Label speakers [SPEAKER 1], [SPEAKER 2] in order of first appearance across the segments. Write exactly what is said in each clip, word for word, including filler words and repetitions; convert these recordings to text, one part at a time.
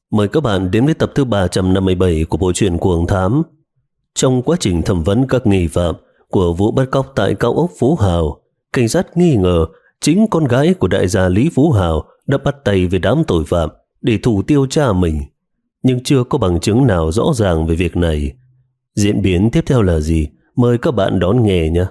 [SPEAKER 1] Mời các bạn đến với tập thứ ba trăm năm mươi bảy của bộ truyện Cuồng Thám. Trong quá trình thẩm vấn các nghi phạm của vụ bắt cóc tại cao ốc Phú Hào, cảnh sát nghi ngờ chính con gái của đại gia Lý Phú Hào đã bắt tay với đám tội phạm để thủ tiêu cha mình. Nhưng chưa có bằng chứng nào rõ ràng về việc này. Diễn biến tiếp theo là gì? Mời các bạn đón nghe nhé.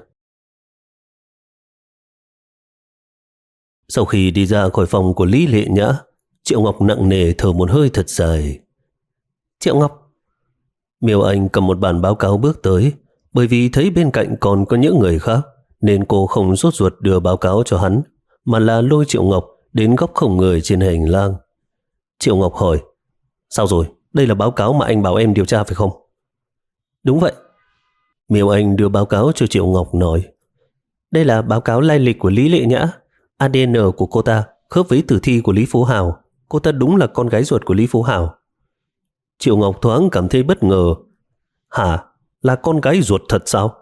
[SPEAKER 1] Sau khi đi ra khỏi phòng của Lý Lệ Nhã, Triệu Ngọc nặng nề thở một hơi thật dài. Triệu Ngọc. Miêu Anh cầm một bản báo cáo bước tới. Bởi vì thấy bên cạnh còn có những người khác nên cô không sốt ruột đưa báo cáo cho hắn, mà là lôi Triệu Ngọc đến góc không người trên hành lang. Triệu Ngọc hỏi: Sao rồi? Đây là báo cáo mà anh bảo em điều tra phải không? Đúng vậy. Miêu Anh đưa báo cáo cho Triệu Ngọc nói: Đây là báo cáo lai lịch của Lý Lệ Nhã. a đê en của cô ta khớp với tử thi của Lý Phú Hào. Cô ta đúng là con gái ruột của Lý Phú Hào. Triệu Ngọc thoáng cảm thấy bất ngờ. Hả? Là con gái ruột thật sao?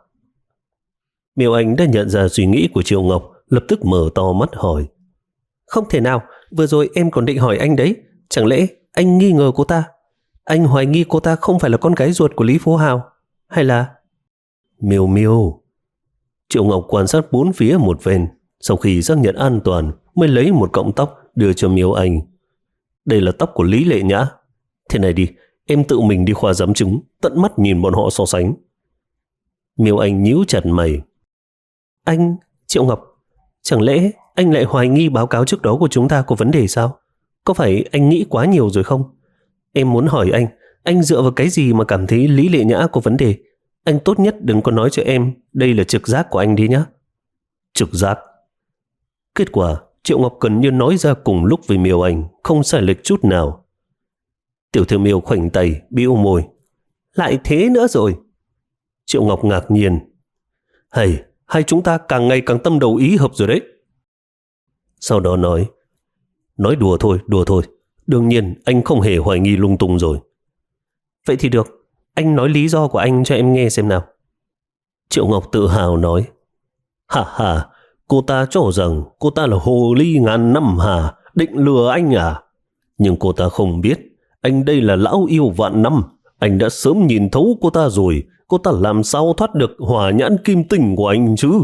[SPEAKER 1] Miêu Anh đã nhận ra suy nghĩ của Triệu Ngọc, lập tức mở to mắt hỏi: Không thể nào, vừa rồi em còn định hỏi anh đấy. Chẳng lẽ anh nghi ngờ cô ta? Anh hoài nghi cô ta không phải là con gái ruột của Lý Phú Hào? Hay là... Miêu Miêu. Triệu Ngọc quan sát bốn phía một phen, sau khi xác nhận an toàn mới lấy một cọng tóc đưa cho Miêu Anh. Đây là tóc của Lý Lệ Nhã. Thế này đi, em tự mình đi khoa giám chứng, tận mắt nhìn bọn họ so sánh. Miêu Anh nhíu chặt mày. Anh, Triệu Ngọc, chẳng lẽ anh lại hoài nghi báo cáo trước đó của chúng ta có vấn đề sao? Có phải anh nghĩ quá nhiều rồi không? Em muốn hỏi anh, anh dựa vào cái gì mà cảm thấy Lý Lệ Nhã có vấn đề? Anh tốt nhất đừng có nói cho em đây là trực giác của anh đi nhé. Trực giác? Kết quả Triệu Ngọc gần như nói ra cùng lúc với Miêu Anh, không sai lệch chút nào. Tiểu thư Miêu khoảnh tay, bĩu môi. Lại thế nữa rồi? Triệu Ngọc ngạc nhiên. Hay, hai chúng ta càng ngày càng tâm đầu ý hợp rồi đấy. Sau đó nói: Nói đùa thôi, đùa thôi. Đương nhiên anh không hề hoài nghi lung tung rồi. Vậy thì được, anh nói lý do của anh cho em nghe xem nào. Triệu Ngọc tự hào nói: Hà hà, cô ta cho rằng cô ta là hồ ly ngàn năm hà, định lừa anh à? Nhưng cô ta không biết, anh đây là lão yêu vạn năm. Anh đã sớm nhìn thấu cô ta rồi. Cô ta làm sao thoát được hỏa nhãn kim tinh của anh chứ?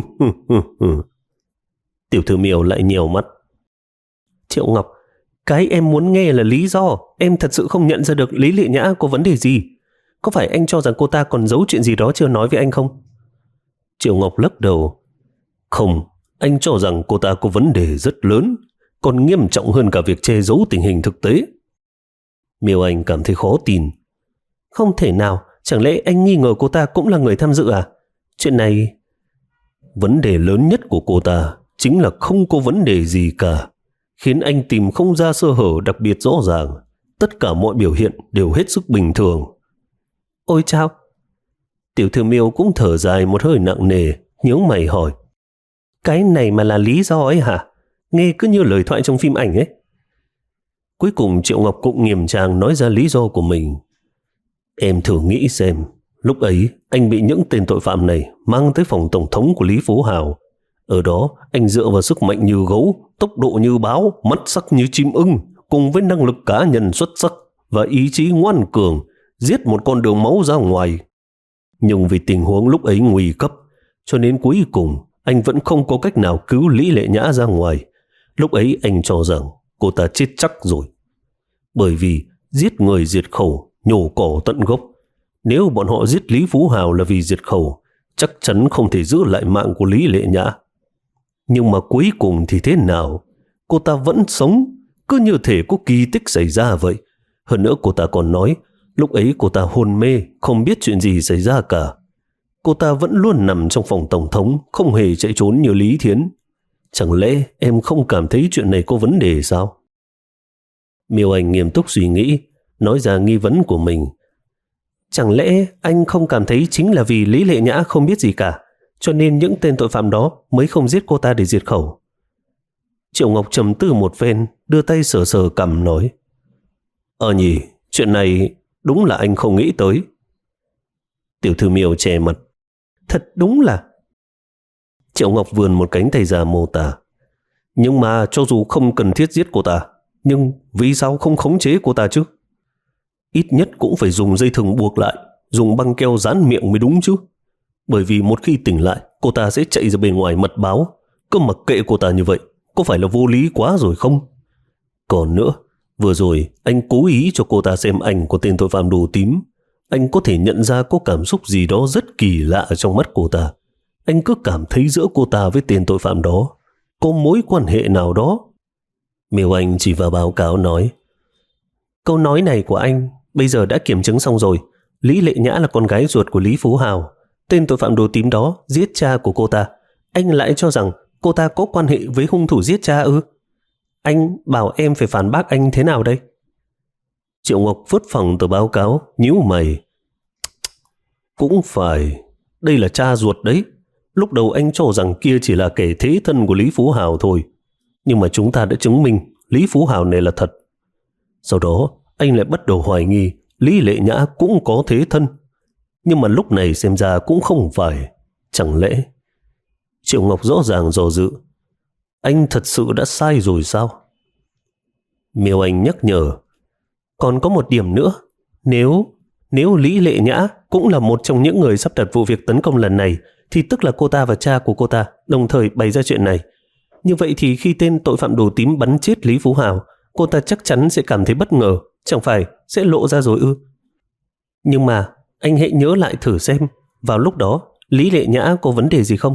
[SPEAKER 1] Tiểu thư Miêu lại nhiều mắt. Triệu Ngọc, cái em muốn nghe là lý do. Em thật sự không nhận ra được Lý Lệ Nhã có vấn đề gì. Có phải anh cho rằng cô ta còn giấu chuyện gì đó chưa nói với anh không? Triệu Ngọc lắc đầu. Không, anh cho rằng cô ta có vấn đề rất lớn, còn nghiêm trọng hơn cả việc che giấu tình hình thực tế. Miêu Anh cảm thấy khó tin. Không thể nào, chẳng lẽ anh nghi ngờ cô ta cũng là người tham dự à? Chuyện này... Vấn đề lớn nhất của cô ta chính là không có vấn đề gì cả, khiến anh tìm không ra sơ hở đặc biệt rõ ràng. Tất cả mọi biểu hiện đều hết sức bình thường. Ôi chao! Tiểu thư Miêu cũng thở dài một hơi nặng nề, nhướng mày hỏi: Cái này mà là lý do ấy hả? Nghe cứ như lời thoại trong phim ảnh ấy. Cuối cùng Triệu Ngọc cũng nghiêm trang nói ra lý do của mình. Em thử nghĩ xem, lúc ấy anh bị những tên tội phạm này mang tới phòng tổng thống của Lý Phú Hào. Ở đó anh dựa vào sức mạnh như gấu, tốc độ như báo, mắt sắc như chim ưng, cùng với năng lực cá nhân xuất sắc và ý chí ngoan cường, giết một con đường máu ra ngoài. Nhưng vì tình huống lúc ấy nguy cấp, cho nên cuối cùng anh vẫn không có cách nào cứu Lý Lệ Nhã ra ngoài. Lúc ấy anh cho rằng cô ta chết chắc rồi. Bởi vì giết người diệt khẩu, nhổ cỏ tận gốc. Nếu bọn họ giết Lý Phú Hào là vì diệt khẩu, chắc chắn không thể giữ lại mạng của Lý Lệ Nhã. Nhưng mà cuối cùng thì thế nào? Cô ta vẫn sống, cứ như thể có kỳ tích xảy ra vậy. Hơn nữa cô ta còn nói, lúc ấy cô ta hôn mê, không biết chuyện gì xảy ra cả. Cô ta vẫn luôn nằm trong phòng tổng thống, không hề chạy trốn như Lý Thiến. Chẳng lẽ em không cảm thấy chuyện này có vấn đề sao? Miêu Anh nghiêm túc suy nghĩ, nói ra nghi vấn của mình. Chẳng lẽ anh không cảm thấy chính là vì Lý Lệ Nhã không biết gì cả, cho nên những tên tội phạm đó mới không giết cô ta để diệt khẩu? Triệu Ngọc trầm tư một phen, đưa tay sờ sờ cằm nói: Ờ nhỉ, chuyện này đúng là anh không nghĩ tới. Tiểu thư Miêu che mặt. Thật đúng là... Triệu Ngọc vươn một cánh tay ra mô tả. Nhưng mà cho dù không cần thiết giết cô ta, Nhưng vì sao không khống chế cô ta chứ? Ít nhất cũng phải dùng dây thừng buộc lại, dùng băng keo dán miệng mới đúng chứ. Bởi vì một khi tỉnh lại, cô ta sẽ chạy ra bên ngoài mật báo. Cứ mặc kệ cô ta như vậy, có phải là vô lý quá rồi không? Còn nữa, vừa rồi anh cố ý cho cô ta xem ảnh của tên tội phạm đồ tím. Anh có thể nhận ra có cảm xúc gì đó rất kỳ lạ ở trong mắt cô ta. Anh cứ cảm thấy giữa cô ta với tên tội phạm đó có mối quan hệ nào đó. Miêu Anh chỉ vào báo cáo nói, câu nói này của anh bây giờ đã kiểm chứng xong rồi. Lý Lệ Nhã là con gái ruột của Lý Phú Hào. Tên tội phạm đồ tím đó giết cha của cô ta. Anh lại cho rằng cô ta có quan hệ với hung thủ giết cha ư? Anh bảo em phải phản bác anh thế nào đây? Triệu Ngọc vứt phẳng tờ báo cáo, nhíu mày. Cũng phải, đây là cha ruột đấy. Lúc đầu anh cho rằng kia chỉ là kẻ thế thân của Lý Phú Hào thôi. Nhưng mà chúng ta đã chứng minh Lý Phú Hào này là thật. Sau đó, anh lại bắt đầu hoài nghi Lý Lệ Nhã cũng có thế thân. Nhưng mà lúc này xem ra cũng không phải. Chẳng lẽ... Triệu Ngọc rõ ràng dò dự. Anh thật sự đã sai rồi sao? Miêu Anh nhắc nhở. Còn có một điểm nữa. Nếu... Nếu Lý Lệ Nhã cũng là một trong những người sắp đặt vụ việc tấn công lần này, thì tức là cô ta và cha của cô ta đồng thời bày ra chuyện này. Như vậy thì khi tên tội phạm đồ tím bắn chết Lý Phú Hào, cô ta chắc chắn sẽ cảm thấy bất ngờ, chẳng phải sẽ lộ ra rồi ư? Nhưng mà anh hãy nhớ lại thử xem, vào lúc đó Lý Lệ Nhã có vấn đề gì không?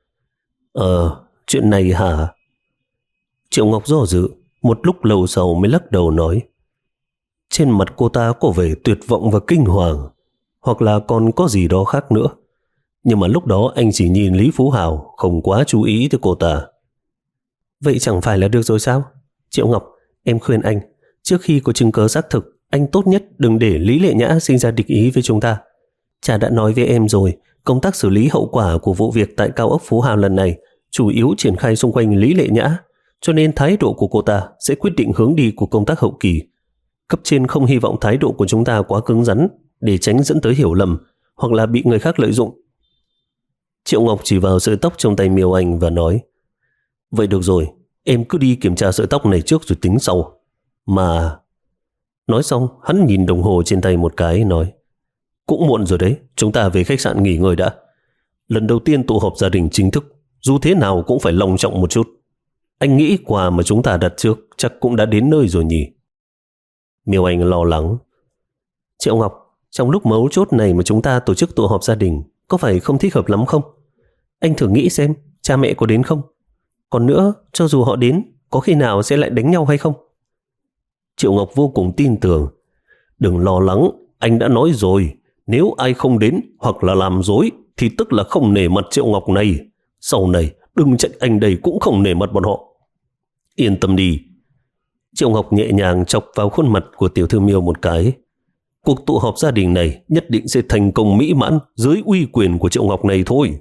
[SPEAKER 1] Ờ, chuyện này hả? Triệu Ngọc do dự, một lúc lâu sau mới lắc đầu nói. Trên mặt cô ta có vẻ tuyệt vọng và kinh hoàng, hoặc là còn có gì đó khác nữa. Nhưng mà lúc đó anh chỉ nhìn Lý Phú Hào, không quá chú ý tới cô ta. Vậy chẳng phải là được rồi sao? Triệu Ngọc, em khuyên anh, trước khi có chứng cứ xác thực, anh tốt nhất đừng để Lý Lệ Nhã sinh ra địch ý với chúng ta. Cha đã nói với em rồi, công tác xử lý hậu quả của vụ việc tại cao ốc Phú Hào lần này chủ yếu triển khai xung quanh Lý Lệ Nhã, cho nên thái độ của cô ta sẽ quyết định hướng đi của công tác hậu kỳ. Cấp trên không hy vọng thái độ của chúng ta quá cứng rắn để tránh dẫn tới hiểu lầm hoặc là bị người khác lợi dụng. Triệu Ngọc chỉ vào sợi tóc trong tay Miêu Anh và nói, vậy được rồi, em cứ đi kiểm tra sợi tóc này trước rồi tính sau. Mà... Nói xong, hắn nhìn đồng hồ trên tay một cái, nói, cũng muộn rồi đấy, chúng ta về khách sạn nghỉ ngơi đã. Lần đầu tiên tụ họp gia đình chính thức, dù thế nào cũng phải long trọng một chút. Anh nghĩ quà mà chúng ta đặt trước chắc cũng đã đến nơi rồi nhỉ? Miêu Anh lo lắng. Triệu Ngọc, trong lúc mấu chốt này mà chúng ta tổ chức tụ họp gia đình, có phải không thích hợp lắm không? Anh thử nghĩ xem, cha mẹ có đến không? Còn nữa, cho dù họ đến, có khi nào sẽ lại đánh nhau hay không? Triệu Ngọc vô cùng tin tưởng. Đừng lo lắng, anh đã nói rồi, nếu ai không đến hoặc là làm dối thì tức là không nể mặt Triệu Ngọc này. Sau này, đừng trách anh đây cũng không nể mặt bọn họ. Yên tâm đi. Triệu Ngọc nhẹ nhàng chọc vào khuôn mặt của tiểu thư Miêu một cái. Cuộc tụ họp gia đình này nhất định sẽ thành công mỹ mãn dưới uy quyền của Triệu Ngọc này thôi.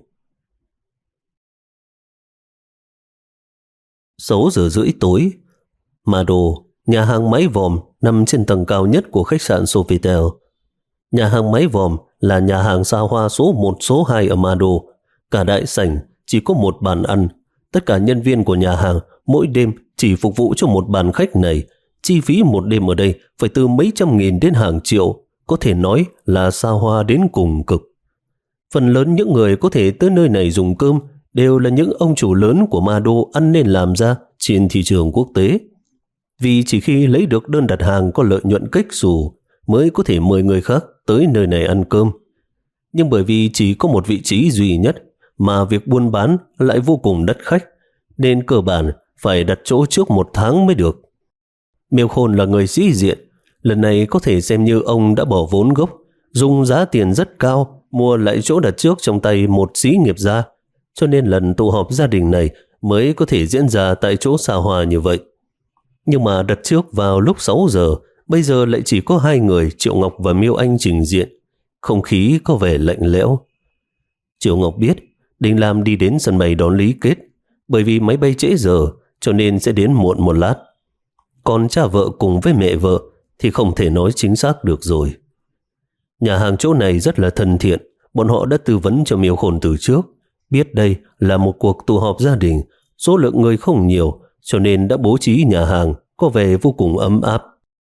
[SPEAKER 1] Sáu giờ rưỡi tối, Mado, nhà hàng mái vòm nằm trên tầng cao nhất của khách sạn Sofitel. Nhà hàng mái vòm là nhà hàng xa hoa số một số hai ở Mado. Cả đại sảnh chỉ có một bàn ăn. Tất cả nhân viên của nhà hàng mỗi đêm chỉ phục vụ cho một bàn khách này. Chi phí một đêm ở đây phải từ mấy trăm nghìn đến hàng triệu, có thể nói là xa hoa đến cùng cực. Phần lớn những người có thể tới nơi này dùng cơm đều là những ông chủ lớn của Mado ăn nên làm ra trên thị trường quốc tế. Vì chỉ khi lấy được đơn đặt hàng có lợi nhuận cách xù mới có thể mời người khác tới nơi này ăn cơm. Nhưng bởi vì chỉ có một vị trí duy nhất mà việc buôn bán lại vô cùng đắt khách, nên cơ bản phải đặt chỗ trước một tháng mới được. Miêu Khôn là người sĩ diện, lần này có thể xem như ông đã bỏ vốn gốc, dùng giá tiền rất cao mua lại chỗ đặt trước trong tay một xí nghiệp gia, cho nên lần tụ họp gia đình này mới có thể diễn ra tại chỗ xa hoa như vậy. Nhưng mà đặt trước vào lúc sáu giờ, bây giờ lại chỉ có hai người, Triệu Ngọc và Miêu Anh trình diện. Không khí có vẻ lạnh lẽo. Triệu Ngọc biết Đình Lam đi đến sân bay đón Lý Kết, bởi vì máy bay trễ giờ cho nên sẽ đến muộn một lát. Còn cha vợ cùng với mẹ vợ thì không thể nói chính xác được rồi. Nhà hàng chỗ này rất là thân thiện, bọn họ đã tư vấn cho Miêu Khôn từ trước, biết đây là một cuộc tụ họp gia đình, số lượng người không nhiều, cho nên đã bố trí nhà hàng có vẻ vô cùng ấm áp.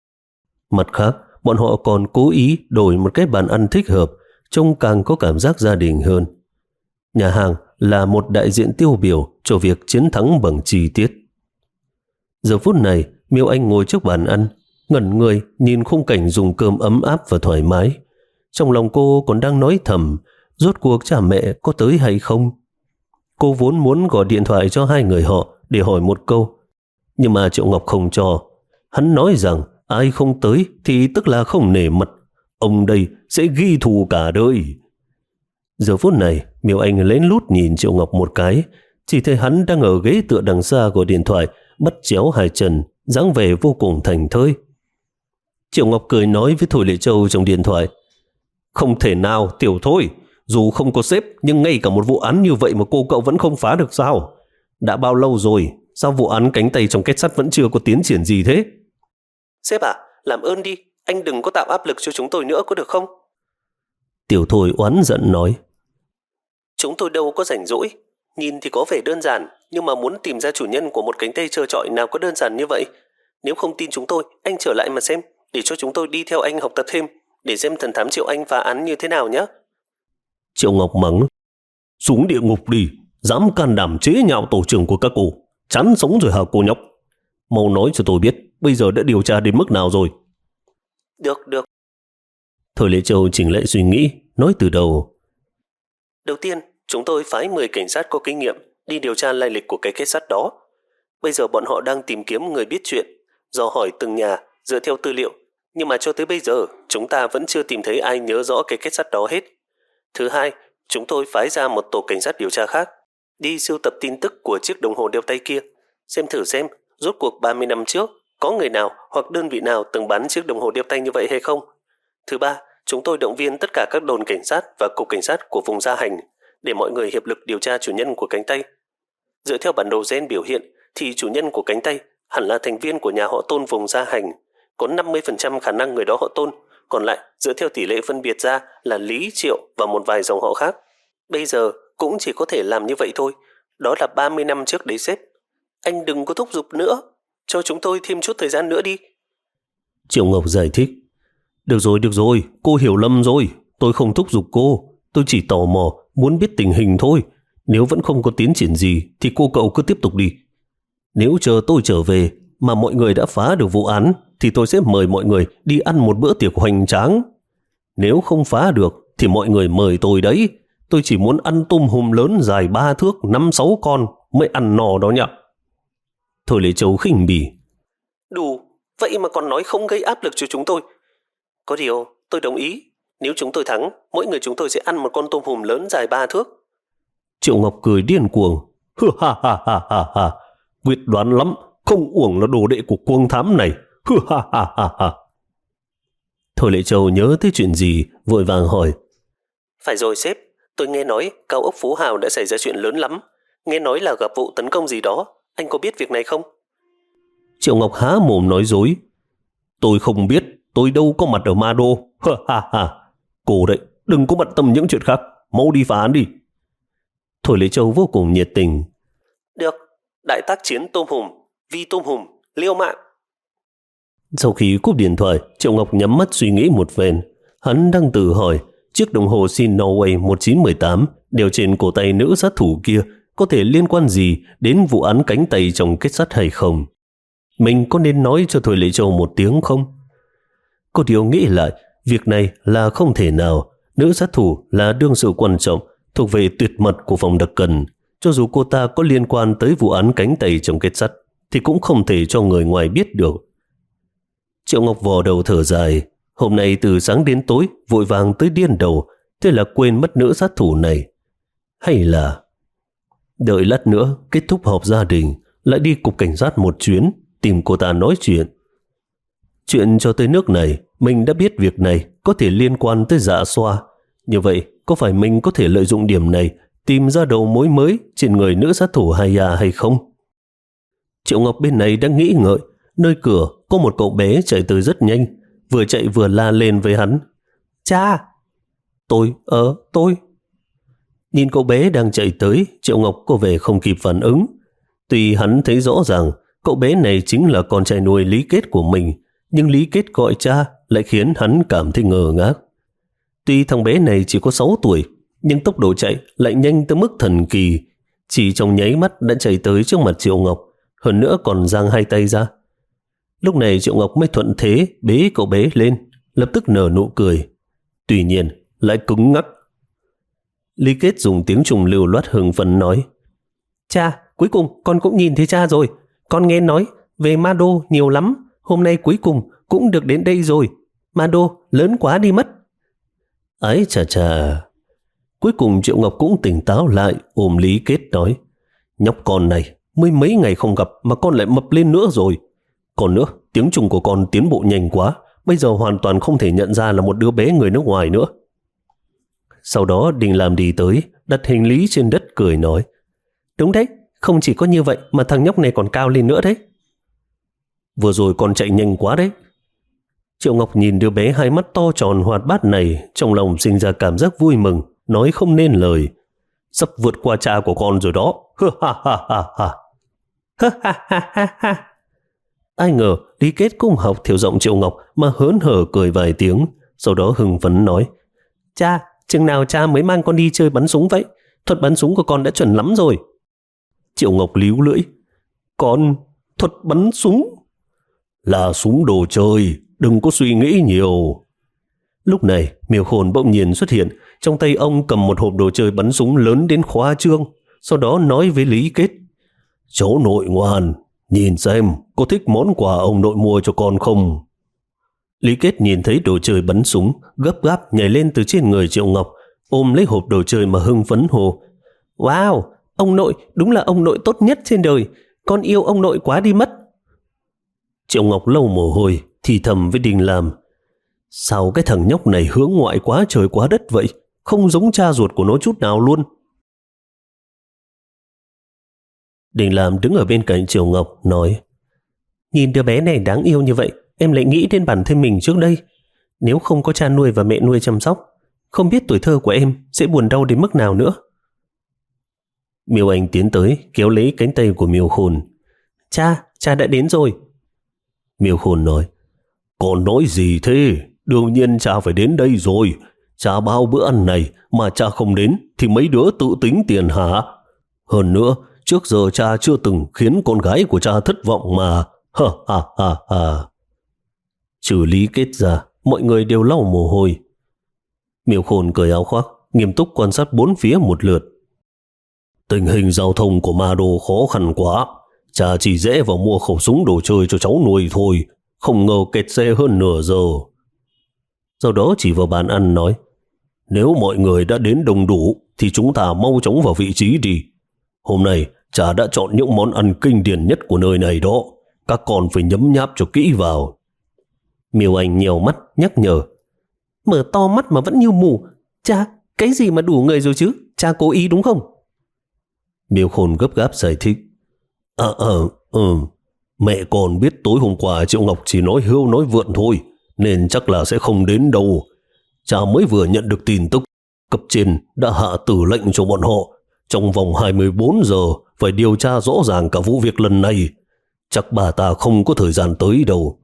[SPEAKER 1] Mặt khác, bọn họ còn cố ý đổi một cái bàn ăn thích hợp, trông càng có cảm giác gia đình hơn. Nhà hàng là một đại diện tiêu biểu cho việc chiến thắng bằng chi tiết. Giờ phút này, Miêu Anh ngồi trước bàn ăn, ngẩn người nhìn khung cảnh dùng cơm ấm áp và thoải mái. Trong lòng cô còn đang nói thầm, rốt cuộc cha mẹ có tới hay không? Cô vốn muốn gọi điện thoại cho hai người họ để hỏi một câu, nhưng mà Triệu Ngọc không cho. Hắn nói rằng ai không tới thì tức là không nể mặt. Ông đây sẽ ghi thù cả đời. Giờ phút này, Miêu Anh lén lút nhìn Triệu Ngọc một cái, chỉ thấy hắn đang ở ghế tựa đằng xa gọi điện thoại, bắt chéo hai chân, dáng vẻ vô cùng thành thơi. Triệu Ngọc cười nói với Thôi Lệ Châu trong điện thoại, không thể nào, Tiểu Thôi, dù không có sếp nhưng ngay cả một vụ án như vậy mà cô cậu vẫn không phá được sao? Đã bao lâu rồi, sao vụ án cánh tay trong kết sắt vẫn chưa có tiến triển gì thế? Sếp à, làm ơn đi, anh đừng có tạo áp lực cho chúng tôi nữa có được không? Tiểu Thôi oán giận nói, chúng tôi đâu có rảnh rỗi, nhìn thì có vẻ đơn giản, nhưng mà muốn tìm ra chủ nhân của một cánh tay trơ trọi nào có đơn giản như vậy. Nếu không tin chúng tôi, anh trở lại mà xem, để cho chúng tôi đi theo anh học tập thêm, để xem thần thám Triệu Anh phá án như thế nào nhé. Triệu Ngọc mắng, xuống địa ngục đi, dám can đảm chế nhạo tổ trưởng của các cô, chán sống rồi hả cô nhóc? Mau nói cho tôi biết, bây giờ đã điều tra đến mức nào rồi? Được, được. Thôi Lệ Châu chỉnh lại suy nghĩ, nói từ đầu. Đầu tiên, chúng tôi phái mười cảnh sát có kinh nghiệm đi điều tra lai lịch của cái kết sắt đó. Bây giờ bọn họ đang tìm kiếm người biết chuyện, dò hỏi từng nhà, dựa theo tư liệu. Nhưng mà cho tới bây giờ, chúng ta vẫn chưa tìm thấy ai nhớ rõ cái kết sắt đó hết. Thứ hai, chúng tôi phái ra một tổ cảnh sát điều tra khác, đi sưu tập tin tức của chiếc đồng hồ đeo tay kia, xem thử xem, rốt cuộc ba mươi năm trước, có người nào hoặc đơn vị nào từng bán chiếc đồng hồ đeo tay như vậy hay không. Thứ ba, chúng tôi động viên tất cả các đồn cảnh sát và cục cảnh sát của vùng Gia Hành để mọi người hiệp lực điều tra chủ nhân của cánh tay. Dựa theo bản đồ gen biểu hiện thì chủ nhân của cánh tay hẳn là thành viên của nhà họ Tôn vùng Gia Hành, có năm mươi phần trăm khả năng người đó họ Tôn, còn lại dựa theo tỷ lệ phân biệt ra là Lý, Triệu và một vài dòng họ khác. Bây giờ cũng chỉ có thể làm như vậy thôi, đó là ba mươi năm trước đấy sếp. Anh đừng có thúc giục nữa, cho chúng tôi thêm chút thời gian nữa đi. Triệu Ngọc giải thích, được rồi, được rồi, cô hiểu lầm rồi, tôi không thúc giục cô, tôi chỉ tò mò, muốn biết tình hình thôi. Nếu vẫn không có tiến triển gì thì cô cậu cứ tiếp tục đi. Nếu chờ tôi trở về mà mọi người đã phá được vụ án thì tôi sẽ mời mọi người đi ăn một bữa tiệc hoành tráng. Nếu không phá được thì mọi người mời tôi đấy. Tôi chỉ muốn ăn tôm hùm lớn dài ba thước, năm sáu con mới ăn no đó nhỉ. Thôi Lệ Châu khinh bỉ, đủ, vậy mà còn nói không gây áp lực cho chúng tôi. Có điều tôi đồng ý, nếu chúng tôi thắng, mỗi người chúng tôi sẽ ăn một con tôm hùm lớn dài ba thước. Triệu Ngọc cười điên cuồng, ha ha ha ha ha, quyết đoán lắm, không uổng là đồ đệ của Cuồng Thám này, ha ha ha ha. Thôi Lệ Châu nhớ tới chuyện gì, vội vàng hỏi, phải rồi sếp, tôi nghe nói cao ốc Phú Hào đã xảy ra chuyện lớn lắm, nghe nói là gặp vụ tấn công gì đó, anh có biết việc này không? Triệu Ngọc há mồm nói dối, tôi không biết, tôi đâu có mặt ở Ma Đô, ha ha ha. Cô đấy, đừng có bận tâm những chuyện khác, mau đi phá án đi. Thôi Lệ Châu vô cùng nhiệt tình, được, đại tác chiến tôm hùm, vi tôm hùm, liêu mạng. Sau khi cúp điện thoại, Triệu Ngọc nhắm mắt suy nghĩ một phen. Hắn đang tự hỏi chiếc đồng hồ Sin Norway một chín một tám đeo trên cổ tay nữ sát thủ kia có thể liên quan gì đến vụ án cánh tay trong kết sắt hay không. Mình có nên nói cho Thôi Lệ Châu một tiếng không? Có điều nghĩ lại, việc này là không thể nào. Nữ sát thủ là đương sự quan trọng, thuộc về tuyệt mật của phòng đặc cần. Cho dù cô ta có liên quan tới vụ án cánh tay trong kết sắt thì cũng không thể cho người ngoài biết được. Triệu Ngọc vò đầu thở dài, hôm nay từ sáng đến tối vội vàng tới điên đầu, thế là quên mất nữ sát thủ này. Hay là đợi lát nữa kết thúc họp gia đình lại đi cục cảnh sát một chuyến tìm cô ta nói chuyện. Chuyện cho tới nước này, mình đã biết việc này có thể liên quan tới Dạ Xoa. Như vậy, có phải mình có thể lợi dụng điểm này tìm ra đầu mối mới trên người nữ sát thủ Haya hay không? Triệu Ngọc bên này đang nghĩ ngợi, nơi cửa có một cậu bé chạy tới rất nhanh, vừa chạy vừa la lên với hắn. Cha! Tôi, ờ, tôi. Nhìn cậu bé đang chạy tới, Triệu Ngọc có vẻ không kịp phản ứng. Tuy hắn thấy rõ ràng cậu bé này chính là con trai nuôi Lý Kết của mình, nhưng Lý Kết gọi cha lại khiến hắn cảm thấy ngờ ngác. Tuy thằng bé này chỉ có sáu tuổi, nhưng tốc độ chạy lại nhanh tới mức thần kỳ. Chỉ trong nháy mắt đã chạy tới trước mặt Triệu Ngọc, hơn nữa còn giang hai tay ra. Lúc này Triệu Ngọc mới thuận thế bế cậu bé lên, lập tức nở nụ cười. Tuy nhiên lại cứng ngắc. Lý Kết dùng tiếng Trung lưu loát hưng phấn nói: Cha, cuối cùng con cũng nhìn thấy cha rồi. Con nghe nói về Ma Đô nhiều lắm, hôm nay cuối cùng cũng được đến đây rồi. Ma Đô lớn quá đi mất. Ấy chà chà. Cuối cùng Triệu Ngọc cũng tỉnh táo lại, ôm Lý Kết nói: Nhóc con này, mới mấy ngày không gặp mà con lại mập lên nữa rồi. Còn nữa, tiếng Trung của con tiến bộ nhanh quá, bây giờ hoàn toàn không thể nhận ra là một đứa bé người nước ngoài nữa. Sau đó Đình Làm đi tới, đặt hành lý trên đất cười nói: Đúng đấy, không chỉ có như vậy mà thằng nhóc này còn cao lên nữa đấy. Vừa rồi con chạy nhanh quá đấy. Triệu Ngọc nhìn đứa bé hai mắt to tròn hoạt bát này, trong lòng sinh ra cảm giác vui mừng, nói không nên lời. Sắp vượt qua cha của con rồi đó. Ha ha ha ha. Ha ha ha ha ha. Ai ngờ Lý Kết cũng học theo giọng Triệu Ngọc mà hớn hở cười vài tiếng, sau đó hưng phấn nói: Cha, chừng nào cha mới mang con đi chơi bắn súng vậy? Thuật bắn súng của con đã chuẩn lắm rồi. Triệu Ngọc líu lưỡi: Con, thuật bắn súng? Là súng đồ chơi, đừng có suy nghĩ nhiều. Lúc này Miêu Khôn bỗng nhiên xuất hiện, trong tay ông cầm một hộp đồ chơi bắn súng lớn đến khoa trương, sau đó nói với Lý Kết: Cháu nội ngoan, nhìn xem có thích món quà ông nội mua cho con không? Lý Kết nhìn thấy đồ chơi bắn súng, gấp gáp nhảy lên từ trên người Triệu Ngọc, ôm lấy hộp đồ chơi mà hưng phấn hô: Wow, ông nội đúng là ông nội tốt nhất trên đời, con yêu ông nội quá đi mất. Triệu Ngọc lau mồ hôi, thì thầm với Đình Làm: Sao cái thằng nhóc này hướng ngoại quá trời quá đất vậy, không giống cha ruột của nó chút nào luôn. Đình Làm đứng ở bên cạnh Triệu Ngọc nói: Nhìn đứa bé này đáng yêu như vậy, em lại nghĩ đến bản thân mình trước đây. Nếu không có cha nuôi và mẹ nuôi chăm sóc, không biết tuổi thơ của em sẽ buồn đau đến mức nào nữa. Miêu Anh tiến tới kéo lấy cánh tay của Miêu Khôn. Cha, cha đã đến rồi. Miêu Khôn nói: Con nói gì thế? Đương nhiên cha phải đến đây rồi. Cha bao bữa ăn này mà cha không đến thì mấy đứa tự tính tiền hả? Hơn nữa, trước giờ cha chưa từng khiến con gái của cha thất vọng mà. Ha ha ha ha. Trừ Lý Kết ra, mọi người đều lau mồ hôi. Miêu Khôn cởi áo khoác, nghiêm túc quan sát bốn phía một lượt. Tình hình giao thông của Ma Đô khó khăn quá. Cha chỉ rẽ vào mua khẩu súng đồ chơi cho cháu nuôi thôi, không ngờ kẹt xe hơn nửa giờ. Sau đó chỉ vào bàn ăn nói: Nếu mọi người đã đến đông đủ thì chúng ta mau chóng vào vị trí đi. Hôm nay cha đã chọn những món ăn kinh điển nhất của nơi này đó, các con phải nhấm nháp cho kỹ vào. Miêu Anh nhèo mắt nhắc nhở: Mở to mắt mà vẫn như mù. Cha, cái gì mà đủ người rồi chứ? Cha cố ý đúng không? Miêu Khôn gấp gáp giải thích: À ờ, ừ, mẹ con biết tối hôm qua Triệu Ngọc chỉ nói hưu nói vượn thôi, nên chắc là sẽ không đến đâu. Cha mới vừa nhận được tin tức, cấp trên đã hạ tử lệnh cho bọn họ trong vòng hai mươi bốn giờ phải điều tra rõ ràng cả vụ việc lần này. Chắc bà ta không có thời gian tới đâu.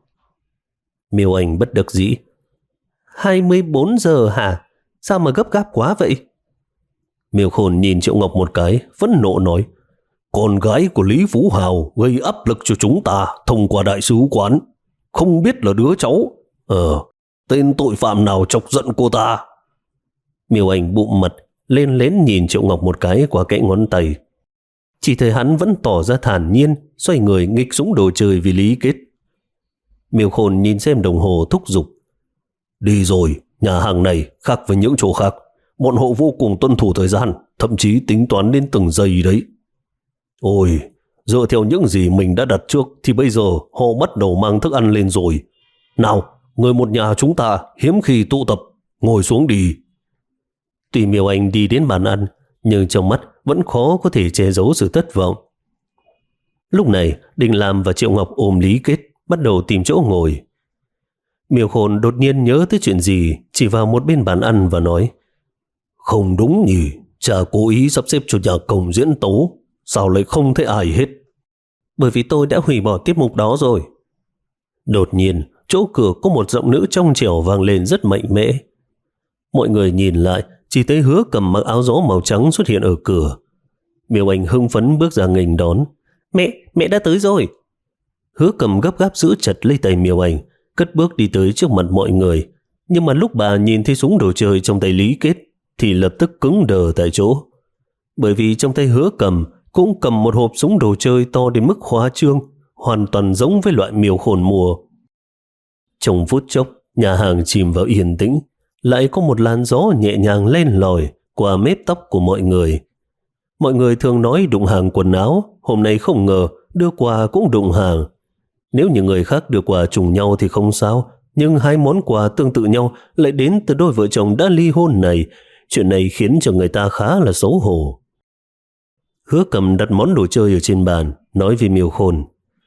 [SPEAKER 1] Miêu Anh bất đắc dĩ: hai mươi bốn giờ hả? Sao mà gấp gáp quá vậy? Miêu Khôn nhìn Triệu Ngọc một cái, phẫn nộ nói: Con gái của Lý Phú Hào gây áp lực cho chúng ta thông qua đại sứ quán. Không biết là đứa cháu Ờ, tên tội phạm nào chọc giận cô ta? Miêu Anh bụm mặt lên lén nhìn Triệu Ngọc một cái qua kẽ ngón tay. Chỉ thấy hắn vẫn tỏ ra thản nhiên, xoay người nghịch súng đồ chơi vì Lý Kết. Miêu Khôn nhìn xem đồng hồ thúc giục: Đi rồi, nhà hàng này khác với những chỗ khác, bọn họ vô cùng tuân thủ thời gian, thậm chí tính toán đến từng giây đấy. Ôi, dựa theo những gì mình đã đặt trước thì bây giờ họ bắt đầu mang thức ăn lên rồi. Nào, người một nhà chúng ta hiếm khi tụ tập, ngồi xuống đi. Tuy Miêu Anh đi đến bàn ăn, nhưng trong mắt vẫn khó có thể che giấu sự thất vọng. Lúc này, Đình Làm và Triệu Ngọc ôm Lý Kết, bắt đầu tìm chỗ ngồi. Miêu Khôn đột nhiên nhớ tới chuyện gì, chỉ vào một bên bàn ăn và nói: Không đúng nhỉ, cha cố ý sắp xếp cho nhà cổng diễn tấu, sao lại không thấy ai hết? Bởi vì tôi đã hủy bỏ tiết mục đó rồi. Đột nhiên, chỗ cửa có một giọng nữ trong trẻo vang lên rất mạnh mẽ. Mọi người nhìn lại, chỉ thấy Hứa Cầm mặc áo gió màu trắng xuất hiện ở cửa. Miêu Anh hưng phấn bước ra nghênh đón. Mẹ, mẹ đã tới rồi. Hứa Cầm gấp gáp giữ chặt lấy tay Miêu Anh, cất bước đi tới trước mặt mọi người. Nhưng mà lúc bà nhìn thấy súng đồ chơi trong tay Lý Kết thì lập tức cứng đờ tại chỗ. Bởi vì trong tay Hứa Cầm cũng cầm một hộp súng đồ chơi to đến mức khoa trương, hoàn toàn giống với loại Miêu Khôn mua. Trong phút chốc, nhà hàng chìm vào yên tĩnh, lại có một làn gió nhẹ nhàng len lỏi qua mép tóc của mọi người. Mọi người thường nói đụng hàng quần áo, hôm nay không ngờ đưa quà cũng đụng hàng. Nếu như người khác đưa quà trùng nhau thì không sao, nhưng hai món quà tương tự nhau lại đến từ đôi vợ chồng đã ly hôn này. Chuyện này khiến cho người ta khá là xấu hổ. Hứa Cầm đặt món đồ chơi ở trên bàn, nói với Miêu Khôn.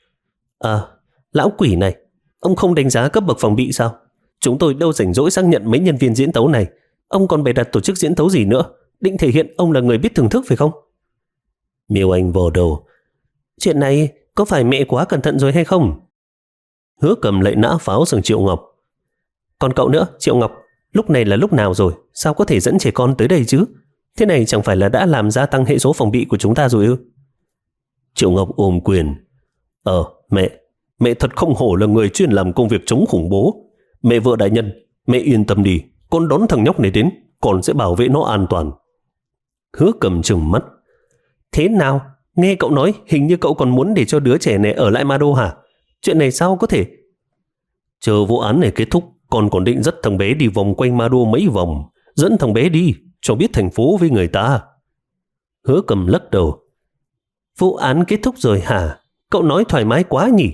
[SPEAKER 1] À, lão quỷ này, ông không đánh giá cấp bậc phòng bị sao? Chúng tôi đâu rảnh rỗi xác nhận mấy nhân viên diễn tấu này. Ông còn bày đặt tổ chức diễn tấu gì nữa? Định thể hiện ông là người biết thưởng thức phải không? Miêu Anh vò đầu. Chuyện này có phải mẹ quá cẩn thận rồi hay không? Hứa Cầm lại nã pháo sang Triệu Ngọc. Còn cậu nữa, Triệu Ngọc, lúc này là lúc nào rồi? Sao có thể dẫn trẻ con tới đây chứ? Thế này chẳng phải là đã làm gia tăng hệ số phòng bị của chúng ta rồi ư? Triệu Ngọc ôm quyền. Ờ, mẹ, mẹ thật không hổ là người chuyên làm công việc chống khủng bố. Mẹ vợ đại nhân, mẹ yên tâm đi, con đón thằng nhóc này đến, con sẽ bảo vệ nó an toàn. Hứa Cầm trừng mắt. Thế nào? Nghe cậu nói hình như cậu còn muốn để cho đứa trẻ này ở lại Ma Đô hả? Chuyện này sao có thể? Chờ vụ án này kết thúc, con còn định dắt thằng bé đi vòng quanh Ma Đô mấy vòng. Dẫn thằng bé đi, cho biết thành phố với người ta. Hứa Cầm lắc đầu. Vụ án kết thúc rồi hả? Cậu nói thoải mái quá nhỉ?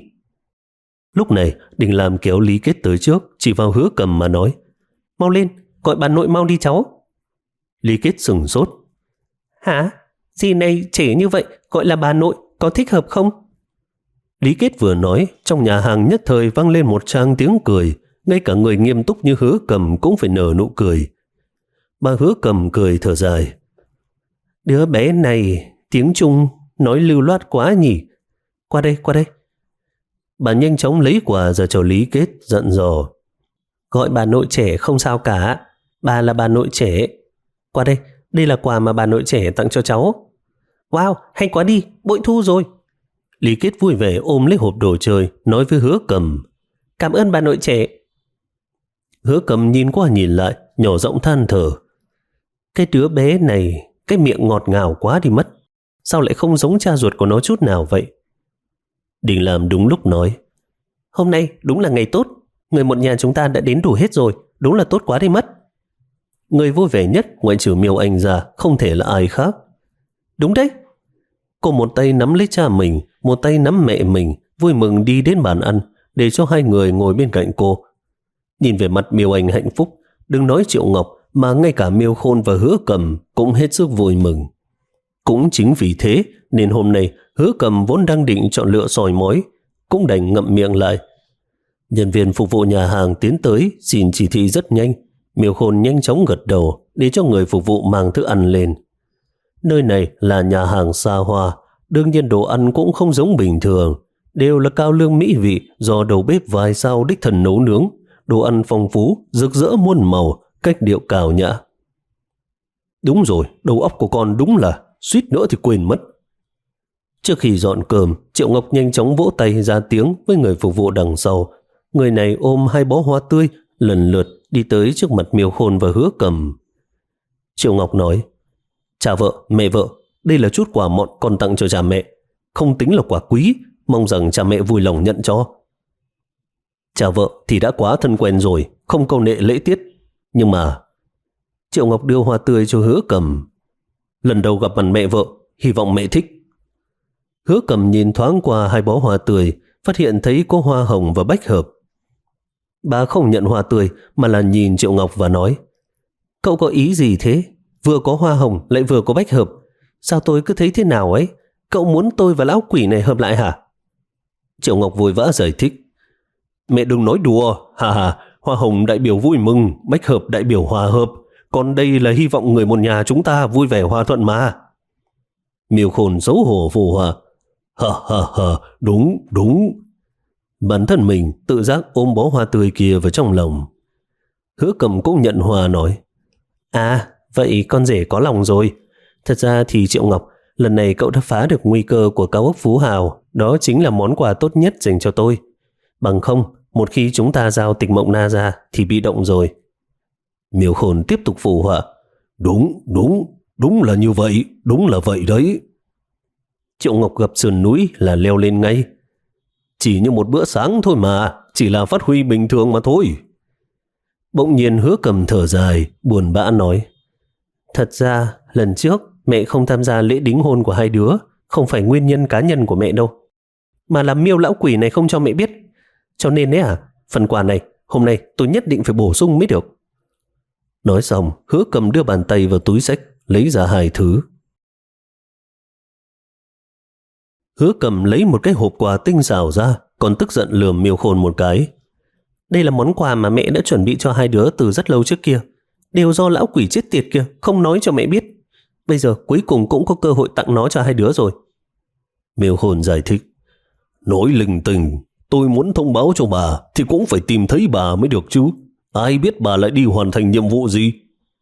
[SPEAKER 1] Lúc này, Đình Lam kéo Lý Kết tới trước, chỉ vào Hứa Cầm mà nói. Mau lên, gọi bà nội mau đi cháu. Lý Kết sừng sốt. Hả? Dì này trẻ như vậy, gọi là bà nội, có thích hợp không? Lý Kết vừa nói, trong nhà hàng nhất thời vang lên một tràng tiếng cười, ngay cả người nghiêm túc như Hứa Cầm cũng phải nở nụ cười. Bà Hứa Cầm cười thở dài. Đứa bé này, tiếng Trung nói lưu loát quá nhỉ? Qua đây, qua đây. Bà nhanh chóng lấy quà ra cho Lý Kết, dặn dò. Gọi bà nội trẻ không sao cả, bà là bà nội trẻ. Qua đây, đây là quà mà bà nội trẻ tặng cho cháu. Wow, hay quá đi, bội thu rồi. Lý Kết vui vẻ ôm lấy hộp đồ chơi, nói với Hứa Cầm. Cảm ơn bà nội trẻ. Hứa Cầm nhìn qua nhìn lại, nhỏ giọng than thở. Cái đứa bé này, cái miệng ngọt ngào quá đi mất. Sao lại không giống cha ruột của nó chút nào vậy? Đình Lam đúng lúc nói. Hôm nay đúng là ngày tốt. Người một nhà chúng ta đã đến đủ hết rồi. Đúng là tốt quá đi mất. Người vui vẻ nhất ngoại trừ Miêu Anh ra không thể là ai khác. Đúng đấy. Cô một tay nắm lấy cha mình, một tay nắm mẹ mình, vui mừng đi đến bàn ăn để cho hai người ngồi bên cạnh cô. Nhìn về mặt Miêu Anh hạnh phúc, đừng nói Triệu Ngọc mà ngay cả Miêu Khôn và Hứa Cầm cũng hết sức vui mừng. Cũng chính vì thế nên hôm nay Hứa Cầm vốn đang định chọn lựa soi mói, cũng đành ngậm miệng lại. Nhân viên phục vụ nhà hàng tiến tới xin chỉ thị rất nhanh. Miêu Khôn nhanh chóng gật đầu để cho người phục vụ mang thức ăn lên. Nơi này là nhà hàng xa hoa, đương nhiên đồ ăn cũng không giống bình thường, đều là cao lương mỹ vị do đầu bếp vài sao đích thân nấu nướng. Đồ ăn phong phú, rực rỡ muôn màu, cách điệu cao nhã. Đúng rồi, đầu óc của con đúng là suýt nữa thì quên mất. Trước khi dọn cơm, Triệu Ngọc nhanh chóng vỗ tay ra tiếng với người phục vụ đằng sau. Người này ôm hai bó hoa tươi, lần lượt đi tới trước mặt Miêu Khôn và Hứa Cầm. Triệu Ngọc nói, cha vợ, mẹ vợ, đây là chút quà mọn con tặng cho cha mẹ. Không tính là quà quý, mong rằng cha mẹ vui lòng nhận cho. Cha vợ thì đã quá thân quen rồi, không câu nệ lễ tiết. Nhưng mà... Triệu Ngọc đưa hoa tươi cho Hứa Cầm. Lần đầu gặp mặt mẹ vợ, hy vọng mẹ thích. Hứa Cầm nhìn thoáng qua hai bó hoa tươi, phát hiện thấy có hoa hồng và bách hợp. Bà không nhận hoa tươi mà là nhìn Triệu Ngọc và nói, cậu có ý gì thế? Vừa có hoa hồng lại vừa có bách hợp. Sao tôi cứ thấy thế nào ấy? Cậu muốn tôi và lão quỷ này hợp lại hả? Triệu Ngọc vội vã giải thích. Mẹ đừng nói đùa, hà hà, hoa hồng đại biểu vui mừng, bách hợp đại biểu hòa hợp. Còn đây là hy vọng người một nhà chúng ta vui vẻ hòa thuận mà. Miêu Khôn xấu hổ phù hòa. Hờ hờ hờ, đúng, đúng. Bản thân mình tự giác ôm bó hoa tươi kia vào trong lòng. Hứa Cầm cũng nhận hòa nói, à, vậy con rể có lòng rồi. Thật ra thì Triệu Ngọc, lần này cậu đã phá được nguy cơ của cao ốc Phú Hào, đó chính là món quà tốt nhất dành cho tôi. Bằng không, một khi chúng ta giao Tịch Mộng Na ra thì bị động rồi. Miêu Khôn tiếp tục phụ họa, đúng, đúng, đúng là như vậy, đúng là vậy đấy. Triệu Ngọc gặp sườn núi là leo lên ngay. Chỉ như một bữa sáng thôi mà, chỉ là phát huy bình thường mà thôi. Bỗng nhiên Hứa Cầm thở dài, buồn bã nói, thật ra lần trước mẹ không tham gia lễ đính hôn của hai đứa, không phải nguyên nhân cá nhân của mẹ đâu, mà là Miêu lão quỷ này không cho mẹ biết. Cho nên đấy à, phần quà này hôm nay tôi nhất định phải bổ sung mới được. Nói xong, Hứa Cầm đưa bàn tay vào túi xách, lấy ra hai thứ. Hứa Cầm lấy một cái hộp quà tinh xảo ra, còn tức giận lườm Miêu Khôn một cái. Đây là món quà mà mẹ đã chuẩn bị cho hai đứa từ rất lâu trước kia, đều do lão quỷ chết tiệt kia không nói cho mẹ biết. Bây giờ cuối cùng cũng có cơ hội tặng nó cho hai đứa rồi. Miêu Khôn giải thích, nói linh tinh, tôi muốn thông báo cho bà thì cũng phải tìm thấy bà mới được chứ. Ai biết bà lại đi hoàn thành nhiệm vụ gì.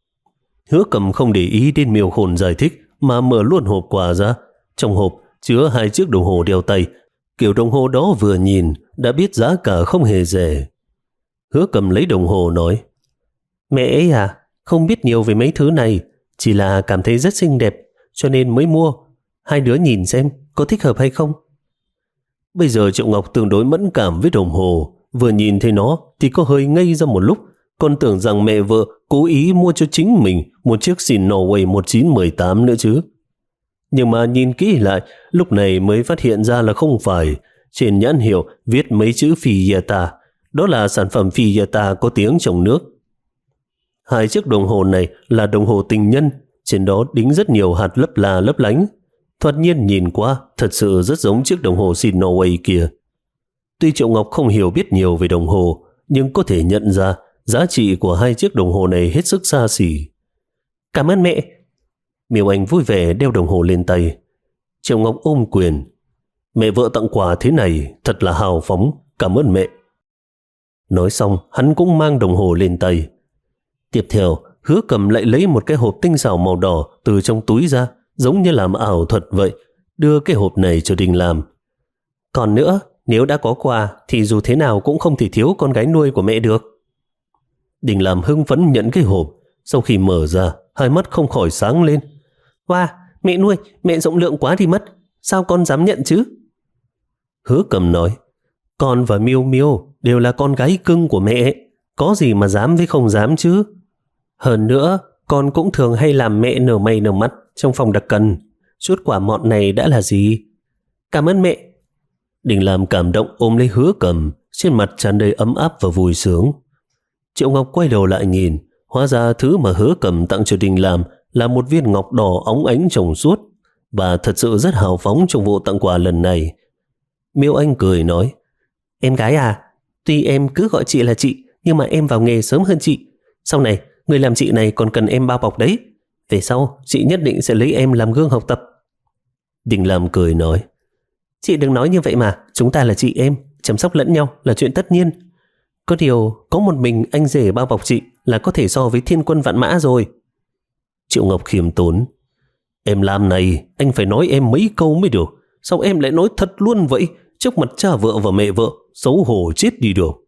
[SPEAKER 1] Hứa Cầm không để ý đến Miêu Khôn giải thích mà mở luôn hộp quà ra. Trong hộp chứa hai chiếc đồng hồ đeo tay. Kiểu đồng hồ đó vừa nhìn đã biết giá cả không hề rẻ. Hứa Cầm lấy đồng hồ nói, mẹ ấy à, không biết nhiều về mấy thứ này, chỉ là cảm thấy rất xinh đẹp cho nên mới mua. Hai đứa nhìn xem có thích hợp hay không. Bây giờ Triệu Ngọc tương đối mẫn cảm với đồng hồ, vừa nhìn thấy nó thì có hơi ngây ra một lúc, còn tưởng rằng mẹ vợ cố ý mua cho chính mình một chiếc xìn Norway một chín một tám nữa chứ. Nhưng mà nhìn kỹ lại, lúc này mới phát hiện ra là không phải. Trên nhãn hiệu viết mấy chữ Fiesta, đó là sản phẩm Fiesta có tiếng trong nước. Hai chiếc đồng hồ này là đồng hồ tình nhân, trên đó đính rất nhiều hạt lấp là lấp lánh. Thoạt nhiên nhìn qua thật sự rất giống chiếc đồng hồ xìn Norway kia. Tuy Triệu Ngọc không hiểu biết nhiều về đồng hồ, nhưng có thể nhận ra giá trị của hai chiếc đồng hồ này hết sức xa xỉ. Cảm ơn mẹ. Miêu Anh vui vẻ đeo đồng hồ lên tay. Triệu Ngọc ôm quyền. Mẹ vợ tặng quà thế này thật là hào phóng, cảm ơn mẹ. Nói xong hắn cũng mang đồng hồ lên tay. Tiếp theo Hứa Cầm lại lấy một cái hộp tinh xảo màu đỏ từ trong túi ra, giống như làm ảo thuật vậy, đưa cái hộp này cho Đình Làm. Còn nữa, nếu đã có quà thì dù thế nào cũng không thể thiếu con gái nuôi của mẹ được. Đình Làm hưng phấn nhận cái hộp, sau khi mở ra, hai mắt không khỏi sáng lên. Wow, mẹ nuôi, mẹ rộng lượng quá đi mất, sao con dám nhận chứ? Hứa Cầm nói, con và Miêu Miêu đều là con gái cưng của mẹ, có gì mà dám với không dám chứ. Hơn nữa, con cũng thường hay làm mẹ nở mày nở mắt trong phòng đặc cần. Chút quả mọn này đã là gì? Cảm ơn mẹ. Đình Làm cảm động ôm lấy Hứa Cầm, trên mặt tràn đầy ấm áp và vui sướng. Triệu Ngọc quay đầu lại nhìn, hóa ra thứ mà Hứa Cầm tặng cho Đình Làm là một viên ngọc đỏ óng ánh trong suốt, và thật sự rất hào phóng trong vụ tặng quà lần này. Miêu Anh cười nói, em gái à, tuy em cứ gọi chị là chị, nhưng mà em vào nghề sớm hơn chị. Sau này, người làm chị này còn cần em bao bọc đấy. Về sau, chị nhất định sẽ lấy em làm gương học tập. Đình Làm cười nói, chị đừng nói như vậy mà, chúng ta là chị em, chăm sóc lẫn nhau là chuyện tất nhiên. Có điều, có một mình anh rể bao bọc chị là có thể so với thiên quân vạn mã rồi. Triệu Ngọc khiêm tốn, em làm này, anh phải nói em mấy câu mới được. Sao em lại nói thật luôn vậy, trước mặt cha vợ và mẹ vợ, xấu hổ chết đi được.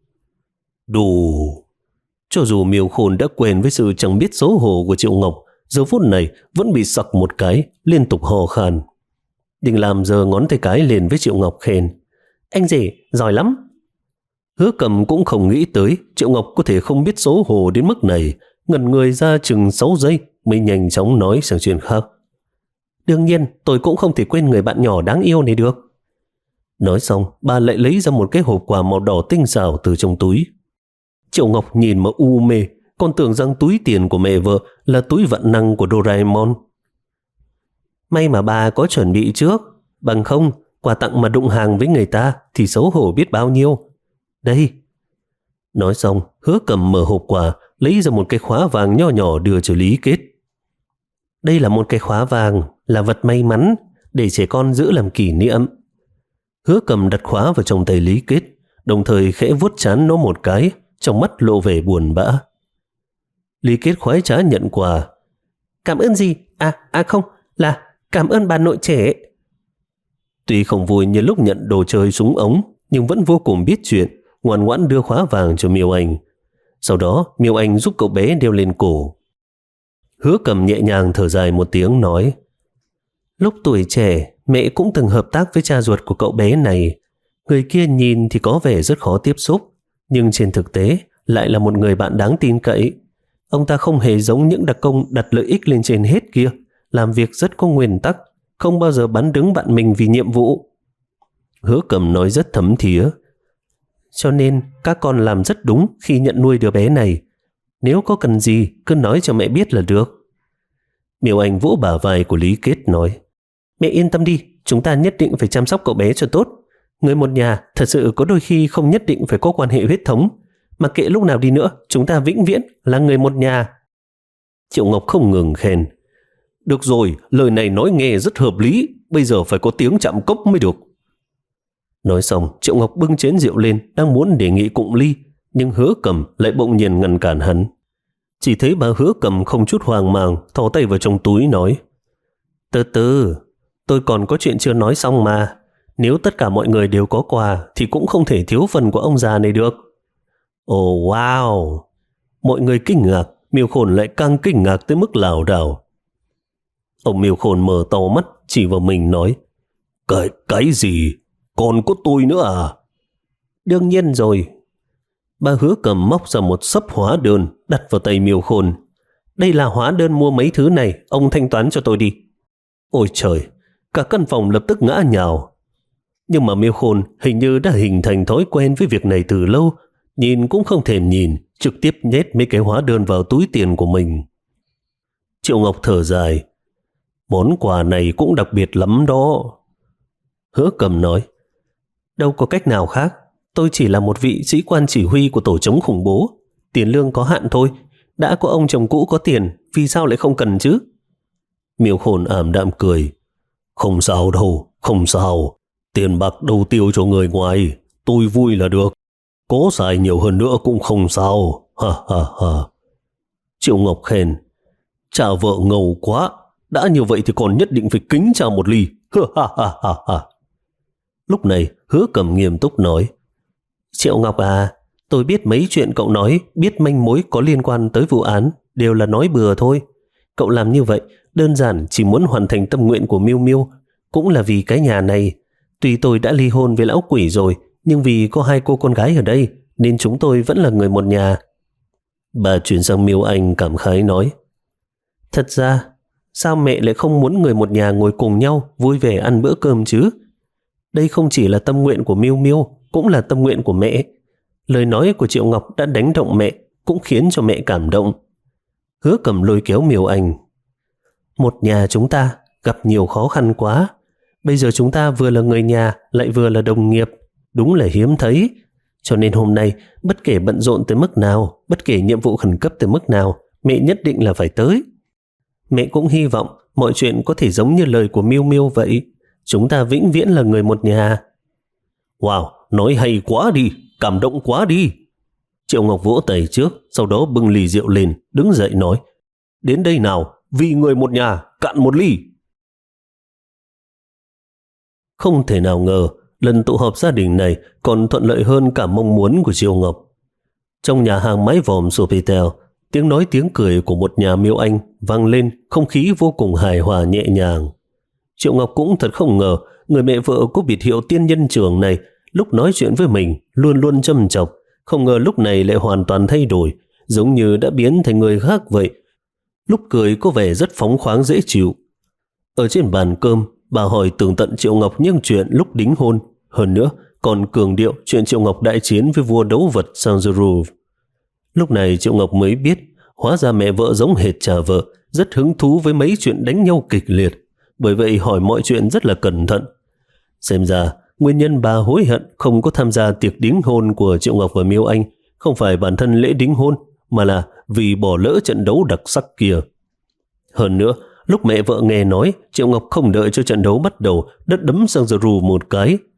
[SPEAKER 1] Đủ. Cho dù Miêu Khôn đã quen với sự chẳng biết xấu hổ của Triệu Ngọc, giờ phút này vẫn bị sặc một cái, liên tục hò khan. Đình Làm giơ ngón tay cái lên với Triệu Ngọc khen, anh rể giỏi lắm. Hứa Cầm cũng không nghĩ tới Triệu Ngọc có thể không biết xấu hổ đến mức này, ngẩn người ra chừng sáu giây mới nhanh chóng nói sang chuyện khác. Đương nhiên tôi cũng không thể quên người bạn nhỏ đáng yêu này được. Nói xong bà lại lấy ra một cái hộp quà màu đỏ tinh xảo từ trong túi. Triệu Ngọc nhìn mà u mê, còn tưởng rằng túi tiền của mẹ vợ là túi vạn năng của Doraemon. May mà bà có chuẩn bị trước, bằng không quà tặng mà đụng hàng với người ta thì xấu hổ biết bao nhiêu. Đây. Nói xong Hứa Cầm mở hộp quà, lấy ra một cái khóa vàng nho nhỏ đưa cho Lý Kết. Đây là một cái khóa vàng, là vật may mắn để trẻ con giữ làm kỷ niệm. Hứa Cầm đặt khóa vào trong tay Lý Kết, đồng thời khẽ vuốt trán nó một cái, trong mắt lộ vẻ buồn bã. Lý Kết khoái trá nhận quà. Cảm ơn gì? À, à không, là cảm ơn bà nội trẻ. Tuy không vui như lúc nhận đồ chơi súng ống, nhưng vẫn vô cùng biết chuyện, ngoan ngoãn đưa khóa vàng cho Miêu Anh. Sau đó, Miêu Anh giúp cậu bé đeo lên cổ. Hứa Cầm nhẹ nhàng thở dài một tiếng nói, lúc tuổi trẻ, mẹ cũng từng hợp tác với cha ruột của cậu bé này. Người kia nhìn thì có vẻ rất khó tiếp xúc, nhưng trên thực tế lại là một người bạn đáng tin cậy. Ông ta không hề giống những đặc công đặt lợi ích lên trên hết kia, làm việc rất có nguyên tắc, không bao giờ bắn đứng bạn mình vì nhiệm vụ. Hứa Cầm nói rất thấm thía. Cho nên các con làm rất đúng khi nhận nuôi đứa bé này. Nếu có cần gì, cứ nói cho mẹ biết là được. Miêu Anh vỗ bả vai của Lý Kết nói, mẹ yên tâm đi, chúng ta nhất định phải chăm sóc cậu bé cho tốt. Người một nhà thật sự có đôi khi không nhất định phải có quan hệ huyết thống, mà kệ lúc nào đi nữa, chúng ta vĩnh viễn là người một nhà. Triệu Ngọc không ngừng khen. Được rồi, lời này nói nghe rất hợp lý, bây giờ phải có tiếng chạm cốc mới được. Nói xong, Triệu Ngọc bưng chén rượu lên, đang muốn đề nghị cụng ly, nhưng Hứa Cầm lại bỗng nhiên ngăn cản hắn. Chỉ thấy bà Hứa Cầm không chút hoang mang, thò tay vào trong túi nói, từ từ, tôi còn có chuyện chưa nói xong mà. Nếu tất cả mọi người đều có quà thì cũng không thể thiếu phần của ông già này được. Ồ oh, wow! Mọi người kinh ngạc, Miêu Khôn lại càng kinh ngạc tới mức lảo đảo. Ông Miêu Khôn mở to mắt chỉ vào mình nói, Cái, cái gì? Còn có tôi nữa à? Đương nhiên rồi. Bà Hứa Cầm móc ra một xấp hóa đơn đặt vào tay Miêu Khôn. Đây là hóa đơn mua mấy thứ này, ông thanh toán cho tôi đi. Ôi trời, cả căn phòng lập tức ngã nhào. Nhưng mà Miêu Khôn hình như đã hình thành thói quen với việc này từ lâu, nhìn cũng không thèm nhìn, trực tiếp nhét mấy cái hóa đơn vào túi tiền của mình. Triệu Ngọc thở dài, món quà này cũng đặc biệt lắm đó. Hứa Cầm nói, đâu có cách nào khác, tôi chỉ là một vị sĩ quan chỉ huy của tổ chống khủng bố, tiền lương có hạn thôi, đã có ông chồng cũ có tiền, vì sao lại không cần chứ? Miêu Khôn ảm đạm cười, không sao đâu, không sao, tiền bạc đâu tiêu cho người ngoài, tôi vui là được, có xài nhiều hơn nữa cũng không sao, ha ha ha. Triệu Ngọc khen, cha vợ ngầu quá, đã như vậy thì còn nhất định phải kính cha một ly, ha ha ha ha ha. Lúc này Hứa Cầm nghiêm túc nói, Triệu Ngọc à, tôi biết mấy chuyện cậu nói, biết manh mối có liên quan tới vụ án, đều là nói bừa thôi. Cậu làm như vậy đơn giản chỉ muốn hoàn thành tâm nguyện của Miêu Miêu, cũng là vì cái nhà này. Tuy tôi đã ly hôn với lão quỷ rồi, nhưng vì có hai cô con gái ở đây, nên chúng tôi vẫn là người một nhà. Bà chuyển sang Miêu Anh cảm khái nói, thật ra, sao mẹ lại không muốn người một nhà ngồi cùng nhau vui vẻ ăn bữa cơm chứ? Đây không chỉ là tâm nguyện của Miêu Miêu, cũng là tâm nguyện của mẹ. Lời nói của Triệu Ngọc đã đánh động mẹ, cũng khiến cho mẹ cảm động. Hứa Cầm lôi kéo Miêu Anh, một nhà chúng ta gặp nhiều khó khăn quá. Bây giờ chúng ta vừa là người nhà, lại vừa là đồng nghiệp, đúng là hiếm thấy. Cho nên hôm nay, bất kể bận rộn tới mức nào, bất kể nhiệm vụ khẩn cấp tới mức nào, mẹ nhất định là phải tới. Mẹ cũng hy vọng mọi chuyện có thể giống như lời của Miêu Miêu vậy. Chúng ta vĩnh viễn là người một nhà. Wow, nói hay quá đi, cảm động quá đi. Triệu Ngọc vỗ tay trước, sau đó bưng ly rượu lên, đứng dậy nói, đến đây nào, vì người một nhà, cạn một ly. Không thể nào ngờ, lần tụ họp gia đình này còn thuận lợi hơn cả mong muốn của Triệu Ngọc. Trong nhà hàng mái vòm Sofitel, tiếng nói tiếng cười của một nhà Miêu Anh vang lên, không khí vô cùng hài hòa nhẹ nhàng. Triệu Ngọc cũng thật không ngờ, người mẹ vợ có biệt hiệu tiên nhân trưởng này, lúc nói chuyện với mình luôn luôn châm chọc, không ngờ lúc này lại hoàn toàn thay đổi, giống như đã biến thành người khác vậy. Lúc cười có vẻ rất phóng khoáng dễ chịu. Ở trên bàn cơm, bà hỏi tường tận Triệu Ngọc những chuyện lúc đính hôn, hơn nữa còn cường điệu chuyện Triệu Ngọc đại chiến với vua đấu vật Saint-Gerouve. Lúc này Triệu Ngọc mới biết, hóa ra mẹ vợ giống hệt cha vợ, rất hứng thú với mấy chuyện đánh nhau kịch liệt, bởi vậy hỏi mọi chuyện rất là cẩn thận. Xem ra, nguyên nhân bà hối hận không có tham gia tiệc đính hôn của Triệu Ngọc và Miêu Anh không phải bản thân lễ đính hôn, mà là vì bỏ lỡ trận đấu đặc sắc kia. Hơn nữa, lúc mẹ vợ nghe nói Triệu Ngọc không đợi cho trận đấu bắt đầu đã đấm Saint-Gerouve một cái.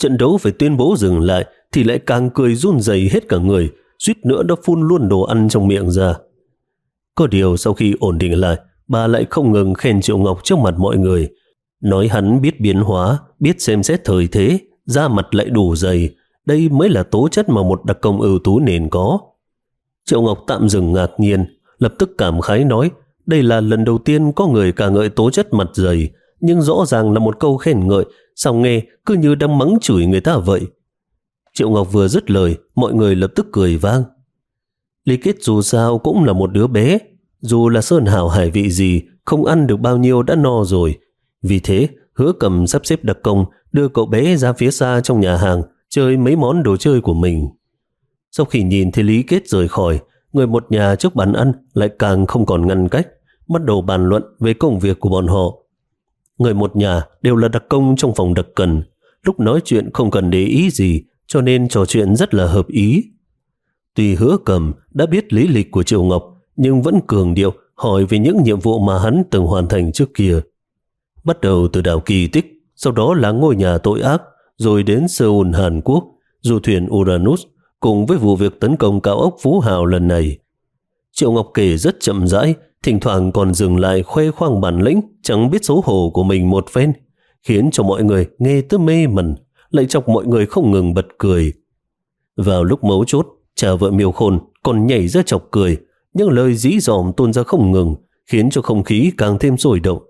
[SPEAKER 1] Trận đấu phải tuyên bố dừng lại thì lại càng cười run rẩy hết cả người, suýt nữa đã phun luôn đồ ăn trong miệng ra. Có điều sau khi ổn định lại, bà lại không ngừng khen Triệu Ngọc trước mặt mọi người, nói hắn biết biến hóa, biết xem xét thời thế, da mặt lại đủ dày, đây mới là tố chất mà một đặc công ưu tú nên có. Triệu Ngọc tạm dừng ngạc nhiên, lập tức cảm khái nói, đây là lần đầu tiên có người ca ngợi tố chất mặt dày, nhưng rõ ràng là một câu khen ngợi, sao nghe cứ như đang mắng chửi người ta vậy. Triệu Ngọc vừa dứt lời, mọi người lập tức cười vang. Lý Kết dù sao cũng là một đứa bé, dù là sơn hảo hải vị gì, không ăn được bao nhiêu đã no rồi. Vì thế, Hứa Cầm sắp xếp đặc công đưa cậu bé ra phía xa trong nhà hàng chơi mấy món đồ chơi của mình. Sau khi nhìn thấy Lý Kết rời khỏi, người một nhà trước bàn ăn lại càng không còn ngăn cách, bắt đầu bàn luận về công việc của bọn họ. Người một nhà đều là đặc công trong phòng đặc cần, lúc nói chuyện không cần để ý gì, cho nên trò chuyện rất là hợp ý. Tuy Hứa Cầm đã biết lý lịch của Triệu Ngọc, nhưng vẫn cường điệu hỏi về những nhiệm vụ mà hắn từng hoàn thành trước kia. Bắt đầu từ đảo Kỳ Tích, sau đó là ngôi nhà tội ác, rồi đến Seoul, Hàn Quốc, du thuyền Uranus, cùng với vụ việc tấn công cao ốc Phú Hào lần này. Triệu Ngọc kể rất chậm rãi, thỉnh thoảng còn dừng lại khoe khoang bản lĩnh chẳng biết xấu hổ của mình một phen, khiến cho mọi người nghe tới mê mẩn, lại chọc mọi người không ngừng bật cười. Vào lúc mấu chốt, cha vợ Miêu Khôn còn nhảy ra chọc cười, những lời dí dỏm tuôn ra không ngừng, khiến cho không khí càng thêm sôi động.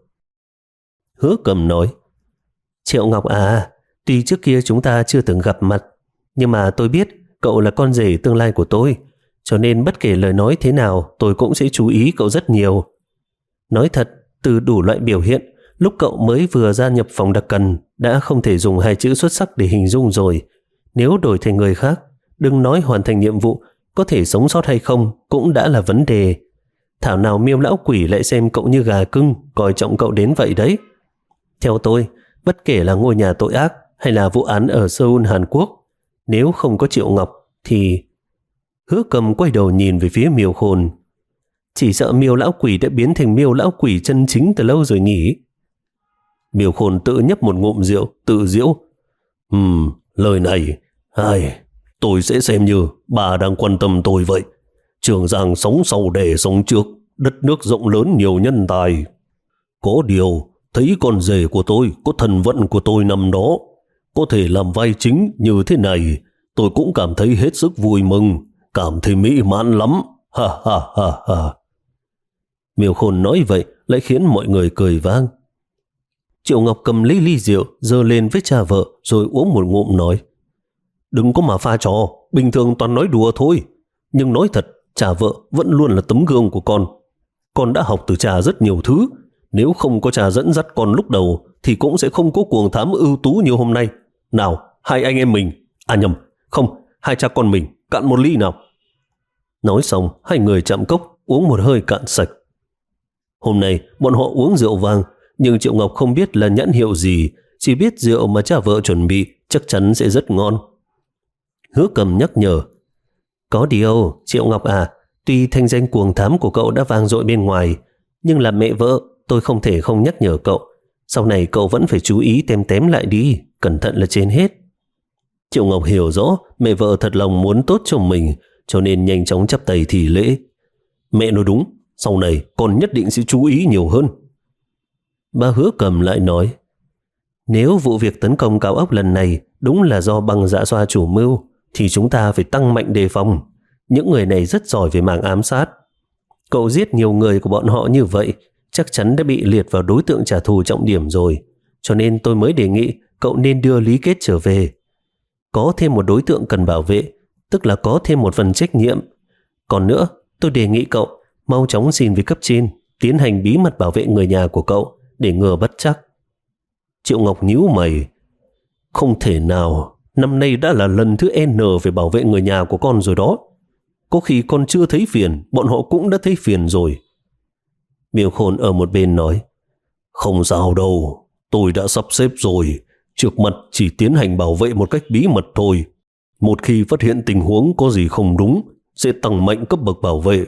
[SPEAKER 1] Hứa Cầm nói, Triệu Ngọc à, tuy trước kia chúng ta chưa từng gặp mặt, nhưng mà tôi biết cậu là con rể tương lai của tôi, cho nên bất kể lời nói thế nào tôi cũng sẽ chú ý cậu rất nhiều. Nói thật, từ đủ loại biểu hiện, lúc cậu mới vừa gia nhập phòng đặc cần đã không thể dùng hai chữ xuất sắc để hình dung rồi. Nếu đổi thành người khác, đừng nói hoàn thành nhiệm vụ, có thể sống sót hay không cũng đã là vấn đề. Thảo nào Miêu lão quỷ lại xem cậu như gà cưng, coi trọng cậu đến vậy đấy. Theo tôi, bất kể là ngôi nhà tội ác hay là vụ án ở Seoul, Hàn Quốc, nếu không có Triệu Ngọc thì... Hứa Cầm quay đầu nhìn về phía Miêu Khôn. Chỉ sợ Miêu lão quỷ đã biến thành Miêu lão quỷ chân chính từ lâu rồi nhỉ? Miêu Khôn tự nhấp một ngụm rượu, tự giễu. Ừm, lời này, ai, tôi sẽ xem như bà đang quan tâm tôi vậy. Trường Giang sống sau để sống trước, đất nước rộng lớn nhiều nhân tài. Có điều, thấy con rể của tôi có thần vận của tôi nằm đó, có thể làm vai chính như thế này, tôi cũng cảm thấy hết sức vui mừng, cảm thấy mỹ mãn lắm. Ha ha ha ha. Miêu Khôn nói vậy lại khiến mọi người cười vang. Triệu Ngọc cầm lấy ly rượu giơ lên với cha vợ rồi uống một ngụm nói, đừng có mà pha trò, bình thường toàn nói đùa thôi, nhưng nói thật, cha vợ vẫn luôn là tấm gương của con. Con đã học từ cha rất nhiều thứ, nếu không có cha dẫn dắt con lúc đầu thì cũng sẽ không có cuồng thám ưu tú như hôm nay. Nào, hai anh em mình, à nhầm, không, hai cha con mình, cạn một ly nào. Nói xong, hai người chạm cốc uống một hơi cạn sạch. Hôm nay bọn họ uống rượu vang, nhưng Triệu Ngọc không biết là nhãn hiệu gì, chỉ biết rượu mà cha vợ chuẩn bị chắc chắn sẽ rất ngon. Hứa Cầm nhắc nhở, có điều, Triệu Ngọc à, tuy thanh danh cuồng thám của cậu đã vang dội bên ngoài, nhưng là mẹ vợ, tôi không thể không nhắc nhở cậu. Sau này cậu vẫn phải chú ý tém tém lại đi, cẩn thận là trên hết. Triệu Ngọc hiểu rõ mẹ vợ thật lòng muốn tốt cho mình, cho nên nhanh chóng chắp tay thì lễ. Mẹ nói đúng, sau này con nhất định sẽ chú ý nhiều hơn. Bà Hứa Cầm lại nói, nếu vụ việc tấn công cao ốc lần này đúng là do băng dạ xoa chủ mưu, thì chúng ta phải tăng mạnh đề phòng. Những người này rất giỏi về mảng ám sát. Cậu giết nhiều người của bọn họ như vậy, chắc chắn đã bị liệt vào đối tượng trả thù trọng điểm rồi. Cho nên tôi mới đề nghị cậu nên đưa Lý Kết trở về. Có thêm một đối tượng cần bảo vệ, tức là có thêm một phần trách nhiệm. Còn nữa, tôi đề nghị cậu mau chóng xin với cấp trên, tiến hành bí mật bảo vệ người nhà của cậu, để ngừa bất chắc. Triệu Ngọc nhíu mày. Không thể nào, năm nay đã là lần thứ N phải bảo vệ người nhà của con rồi đó. Có khi con chưa thấy phiền, bọn họ cũng đã thấy phiền rồi. Miêu Khôn ở một bên nói, không sao đâu, tôi đã sắp xếp rồi, trước mặt chỉ tiến hành bảo vệ một cách bí mật thôi. Một khi phát hiện tình huống có gì không đúng, sẽ tăng mạnh cấp bậc bảo vệ.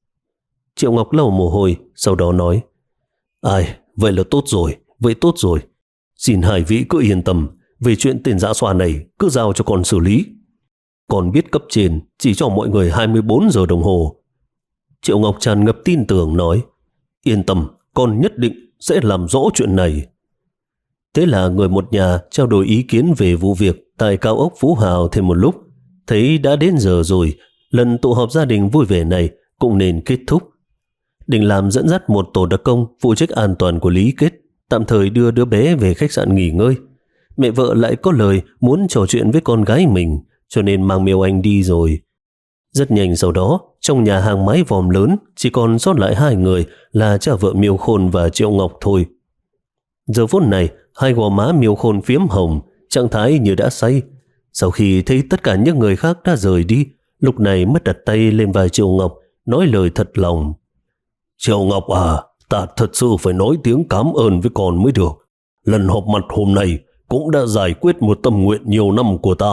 [SPEAKER 1] Triệu Ngọc lau mồ hôi, sau đó nói, ai, vậy là tốt rồi, vậy tốt rồi. Xin hai vị cứ yên tâm, về chuyện tên dã xoa này cứ giao cho con xử lý. Con biết cấp trên chỉ cho mọi người hai mươi bốn giờ đồng hồ. Triệu Ngọc tràn ngập tin tưởng nói, yên tâm, con nhất định sẽ làm rõ chuyện này. Thế là người một nhà trao đổi ý kiến về vụ việc tại cao ốc Phú Hào thêm một lúc. Thấy đã đến giờ rồi, lần tụ họp gia đình vui vẻ này cũng nên kết thúc. Đình Lam dẫn dắt một tổ đặc công phụ trách an toàn của Lý Kết, tạm thời đưa đứa bé về khách sạn nghỉ ngơi. Mẹ vợ lại có lời muốn trò chuyện với con gái mình, cho nên mang Miêu Anh đi rồi. Rất nhanh sau đó, trong nhà hàng mái vòm lớn chỉ còn sót lại hai người là cha vợ Miêu Khôn và Triệu Ngọc thôi. Giờ phút này, hai gò má Miêu Khôn phiếm hồng, trạng thái như đã say. Sau khi thấy tất cả những người khác đã rời đi, lúc này mới đặt tay lên vai Triệu Ngọc, nói lời thật lòng. Triệu Ngọc à, ta thật sự phải nói tiếng cảm ơn với con mới được. Lần họp mặt hôm nay cũng đã giải quyết một tâm nguyện nhiều năm của ta.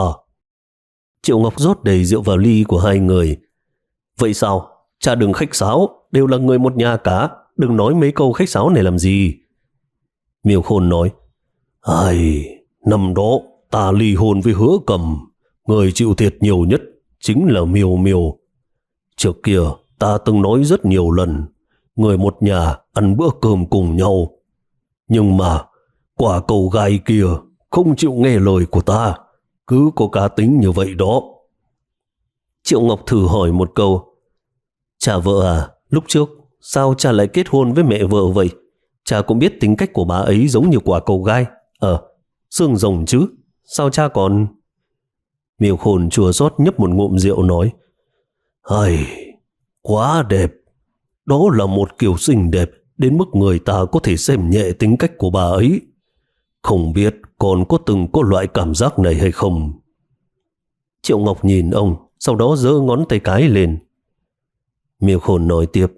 [SPEAKER 1] Triệu Ngọc rót đầy rượu vào ly của hai người. Vậy sao? Cha đừng khách sáo, đều là người một nhà cả, đừng nói mấy câu khách sáo này làm gì. Miêu Khôn nói, ai, năm đó ta ly hôn với Hứa Cầm, người chịu thiệt nhiều nhất chính là Miêu Miêu. Trước kia ta từng nói rất nhiều lần, người một nhà ăn bữa cơm cùng nhau. Nhưng mà quả cầu gai kia không chịu nghe lời của ta, cứ có cá tính như vậy đó. Triệu Ngọc thử hỏi một câu, cha vợ à, lúc trước sao cha lại kết hôn với mẹ vợ vậy? Cha cũng biết tính cách của bà ấy giống như quả cầu gai. Ờ, xương rồng chứ, sao cha còn... Miêu Khôn chua xót nhấp một ngụm rượu nói, ai, quá đẹp. Đó là một kiểu xinh đẹp đến mức người ta có thể xem nhẹ tính cách của bà ấy. Không biết còn có từng có loại cảm giác này hay không? Triệu Ngọc nhìn ông, sau đó giơ ngón tay cái lên. Miêu Khôn nói tiếp,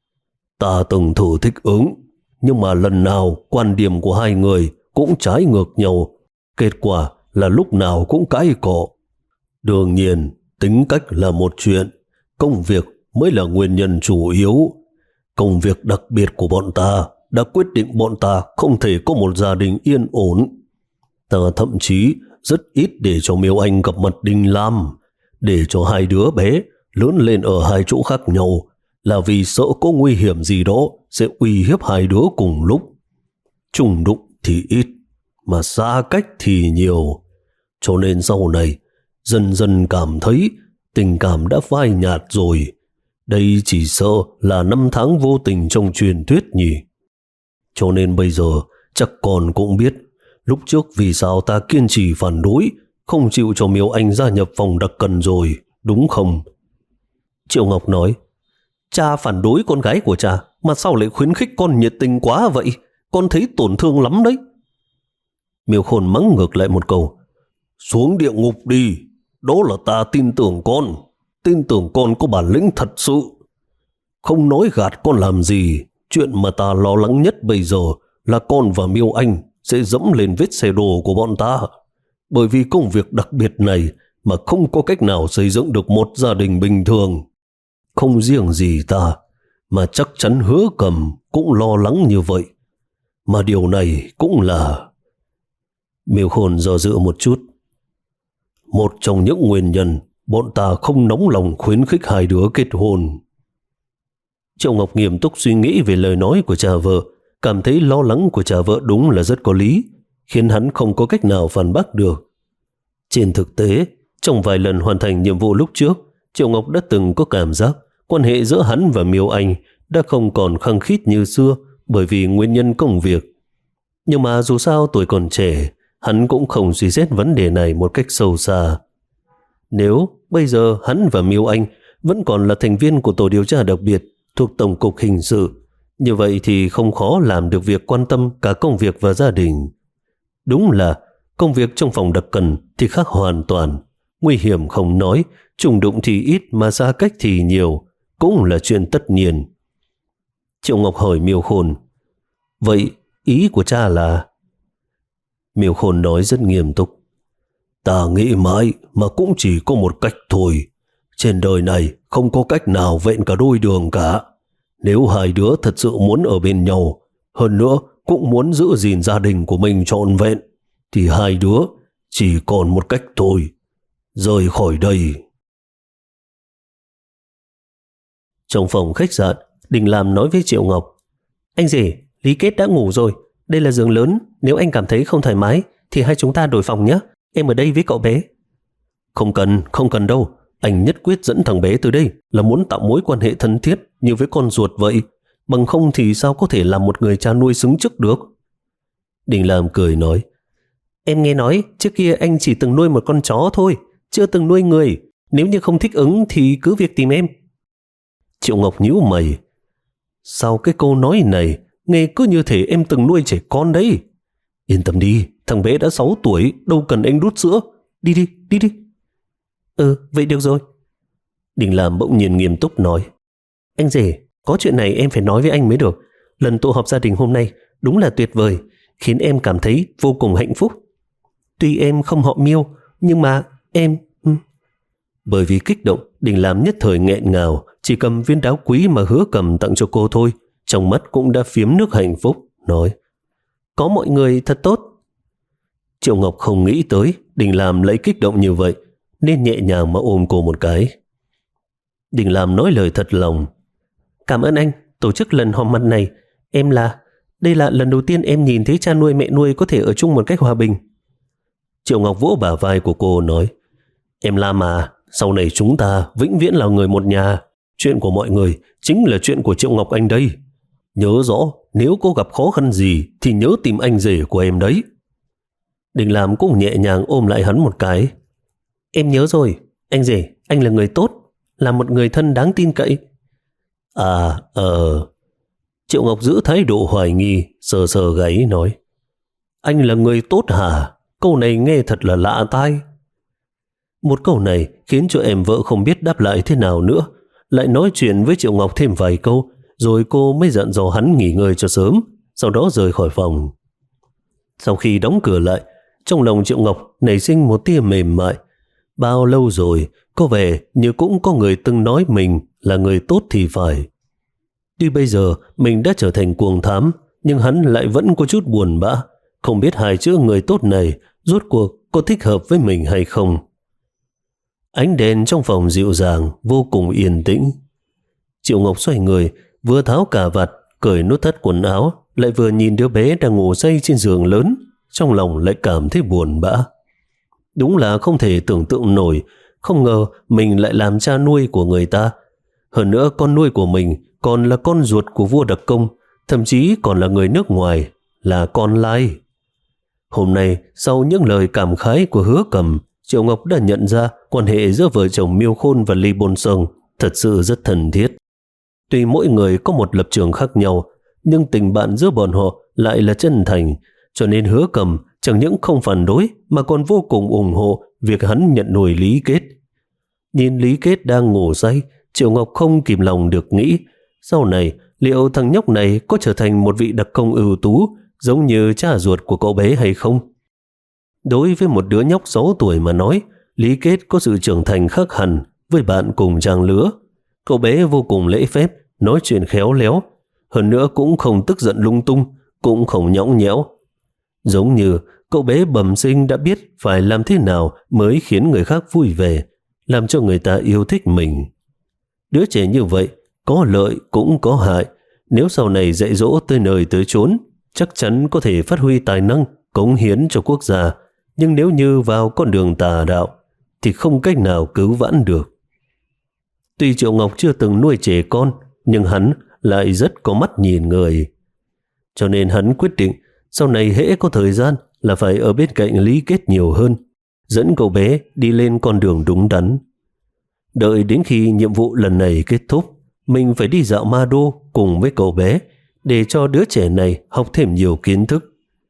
[SPEAKER 1] ta từng thử thích ứng, nhưng mà lần nào quan điểm của hai người cũng trái ngược nhau. Kết quả là lúc nào cũng cãi cọ. Đương nhiên, tính cách là một chuyện, công việc mới là nguyên nhân chủ yếu. Công việc đặc biệt của bọn ta đã quyết định bọn ta không thể có một gia đình yên ổn. Ta thậm chí rất ít để cho Miêu Anh gặp mặt Đình Lam, để cho hai đứa bé lớn lên ở hai chỗ khác nhau, là vì sợ có nguy hiểm gì đó sẽ uy hiếp hai đứa cùng lúc. Trùng đụng thì ít, mà xa cách thì nhiều. Cho nên sau này, dần dần cảm thấy tình cảm đã phai nhạt rồi. Đây chỉ sợ là năm tháng vô tình trong truyền thuyết nhỉ. Cho nên bây giờ chắc con cũng biết lúc trước vì sao ta kiên trì phản đối, không chịu cho Miêu Anh gia nhập phòng đặc cần rồi, đúng không? Triệu Ngọc nói, cha phản đối con gái của cha, mà sao lại khuyến khích con nhiệt tình quá vậy? Con thấy tổn thương lắm đấy. Miêu Khôn mắng ngược lại một câu, xuống địa ngục đi, đó là ta tin tưởng con, tin tưởng con có bản lĩnh thật sự. Không nói gạt con làm gì, chuyện mà ta lo lắng nhất bây giờ là con và Miêu Anh sẽ dẫm lên vết xe đổ của bọn ta. Bởi vì công việc đặc biệt này mà không có cách nào xây dựng được một gia đình bình thường. Không riêng gì ta, mà chắc chắn Hứa Cầm cũng lo lắng như vậy. Mà điều này cũng là... Miêu Khôn do dự một chút. Một trong những nguyên nhân bọn ta không nóng lòng khuyến khích hai đứa kết hôn. Triệu Ngọc nghiêm túc suy nghĩ về lời nói của cha vợ, cảm thấy lo lắng của cha vợ đúng là rất có lý, khiến hắn không có cách nào phản bác được. Trên thực tế, trong vài lần hoàn thành nhiệm vụ lúc trước, Triệu Ngọc đã từng có cảm giác quan hệ giữa hắn và Miêu Anh đã không còn khăng khít như xưa bởi vì nguyên nhân công việc. Nhưng mà dù sao tuổi còn trẻ, hắn cũng không suy xét vấn đề này một cách sâu xa. Nếu bây giờ hắn và Miêu Anh vẫn còn là thành viên của tổ điều tra đặc biệt thuộc Tổng cục Hình sự, như vậy thì không khó làm được việc quan tâm cả công việc và gia đình. Đúng là công việc trong phòng đặc cần thì khác hoàn toàn, nguy hiểm không nói, trùng đụng thì ít mà xa cách thì nhiều, cũng là chuyện tất nhiên. Triệu Ngọc hỏi Miêu Khôn, vậy ý của cha là? Miêu Khôn nói rất nghiêm túc, ta nghĩ mãi mà cũng chỉ có một cách thôi. Trên đời này không có cách nào vẹn cả đôi đường cả. Nếu hai đứa thật sự muốn ở bên nhau, hơn nữa cũng muốn giữ gìn gia đình của mình trọn vẹn, thì hai đứa
[SPEAKER 2] Chỉ còn một cách thôi, rời khỏi đây.
[SPEAKER 1] Trong phòng khách sạn, Đình Lam nói với Triệu Ngọc: Anh rể, Lý Kết đã ngủ rồi. Đây là giường lớn, nếu anh cảm thấy không thoải mái thì hai chúng ta đổi phòng nhé. Em ở đây với cậu bé.
[SPEAKER 2] Không cần, không cần đâu. Anh nhất quyết dẫn thằng bé tới đây là muốn tạo mối quan hệ thân thiết như với con ruột vậy. Bằng không thì sao có thể làm một người cha nuôi xứng chức được?
[SPEAKER 1] Đình Lam cười nói: Em nghe nói trước kia anh chỉ từng nuôi một con chó thôi, chưa từng nuôi người. Nếu như không thích ứng thì cứ việc tìm em.
[SPEAKER 2] Triệu Ngọc nhíu mày. Sao cái câu nói này nghe cứ như thể em từng nuôi trẻ con đấy? Yên tâm đi, thằng bé đã sáu tuổi, đâu cần anh đút sữa. Đi đi, đi đi.
[SPEAKER 1] Ừ, vậy được rồi. Đình Lam bỗng nhiên nghiêm túc nói: Anh rể, có chuyện này em phải nói với anh mới được. Lần tụ họp gia đình hôm nay đúng là tuyệt vời, khiến em cảm thấy vô cùng hạnh phúc. Tuy em không họ Miêu, nhưng mà em...
[SPEAKER 2] Bởi vì kích động, Đình Lam nhất thời nghẹn ngào, chỉ cầm viên đá quý mà Hứa Cầm tặng cho cô thôi. Trong mắt cũng đã phiếm nước hạnh phúc, nói:
[SPEAKER 1] Có mọi người thật tốt.
[SPEAKER 2] Triệu Ngọc không nghĩ tới Đình Lam lại kích động như vậy, nên nhẹ nhàng mà ôm cô một cái.
[SPEAKER 1] Đình Lam nói lời thật lòng: Cảm ơn anh, tổ chức lần họp mặt này. Em là... Đây là lần đầu tiên em nhìn thấy cha nuôi mẹ nuôi có thể ở chung một cách hòa bình.
[SPEAKER 2] Triệu Ngọc vỗ bả vai của cô nói: Em Lam à, sau này chúng ta vĩnh viễn là người một nhà. Chuyện của mọi người chính là chuyện của Triệu Ngọc anh đây. Nhớ rõ, nếu cô gặp khó khăn gì thì nhớ tìm anh rể của em đấy.
[SPEAKER 1] Đình Lam cũng nhẹ nhàng ôm lại hắn một cái. Em nhớ rồi, anh rể, anh là người tốt, là một người thân đáng tin cậy.
[SPEAKER 2] À, ờ... Triệu Ngọc giữ thái độ hoài nghi, sờ sờ gáy nói: Anh là người tốt hả? Câu này nghe thật là lạ tai.
[SPEAKER 1] Một câu này khiến cho em vợ không biết đáp lại thế nào nữa. Lại nói chuyện với Triệu Ngọc thêm vài câu, rồi cô mới dặn dò hắn nghỉ ngơi cho sớm, sau đó rời khỏi phòng. Sau khi đóng cửa lại, trong lòng Triệu Ngọc nảy sinh một tia mềm mại. Bao lâu rồi, có vẻ như cũng có người từng nói mình là người tốt thì phải. Tuy bây giờ mình đã trở thành cuồng thám, nhưng hắn lại vẫn có chút buồn bã, không biết hai chữ người tốt này rốt cuộc có thích hợp với mình hay không. Ánh đèn trong phòng dịu dàng, vô cùng yên tĩnh. Triệu Ngọc xoay người, vừa tháo cà vạt, cởi nút thắt quần áo, lại vừa nhìn đứa bé đang ngủ say trên giường lớn, trong lòng lại cảm thấy buồn bã. Đúng là không thể tưởng tượng nổi, không ngờ mình lại làm cha nuôi của người ta. Hơn nữa con nuôi của mình còn là con ruột của vua đặc công, thậm chí còn là người nước ngoài, là con lai. Hôm nay, sau những lời cảm khái của Hứa Cầm, Triệu Ngọc đã nhận ra quan hệ giữa vợ chồng Miêu Khôn và Ly Bôn Sơn thật sự rất thân thiết. Tuy mỗi người có một lập trường khác nhau, nhưng tình bạn giữa bọn họ lại là chân thành, cho nên Hứa Cầm chẳng những không phản đối mà còn vô cùng ủng hộ việc hắn nhận nuôi Lý Kết. Nhìn Lý Kết đang ngủ say, Triệu Ngọc không kìm lòng được nghĩ, sau này liệu thằng nhóc này có trở thành một vị đặc công ưu tú giống như cha ruột của cậu bé hay không? Đối với một đứa nhóc sáu tuổi mà nói, Lý Kết có sự trưởng thành khác hẳn với bạn cùng trang lứa. Cậu bé vô cùng lễ phép, nói chuyện khéo léo, hơn nữa cũng không tức giận lung tung, cũng không nhõng nhẽo. Giống như cậu bé bẩm sinh đã biết phải làm thế nào mới khiến người khác vui vẻ, làm cho người ta yêu thích mình. Đứa trẻ như vậy có lợi cũng có hại. Nếu sau này dạy dỗ tới nơi tới chốn, chắc chắn có thể phát huy tài năng, cống hiến cho quốc gia. Nhưng nếu như vào con đường tà đạo thì không cách nào cứu vãn được. Tuy Triệu Ngọc chưa từng nuôi trẻ con, nhưng hắn lại rất có mắt nhìn người. Cho nên hắn quyết định sau này hễ có thời gian là phải ở bên cạnh Lý Kết nhiều hơn, dẫn cậu bé đi lên con đường đúng đắn. Đợi đến khi nhiệm vụ lần này kết thúc, mình phải đi dạo Ma Đô cùng với cậu bé để cho đứa trẻ này học thêm nhiều kiến thức.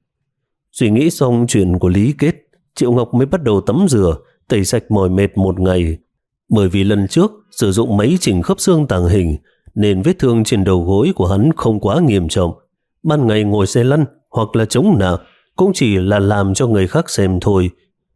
[SPEAKER 1] Suy nghĩ xong chuyện của Lý Kết, Triệu Ngọc mới bắt đầu tắm rửa, tẩy sạch mỏi mệt một ngày. Bởi vì lần trước sử dụng máy chỉnh khớp xương tàng hình nên vết thương trên đầu gối của hắn không quá nghiêm trọng. Ban ngày ngồi xe lăn hoặc là chống nạng cũng chỉ là làm cho người khác xem thôi.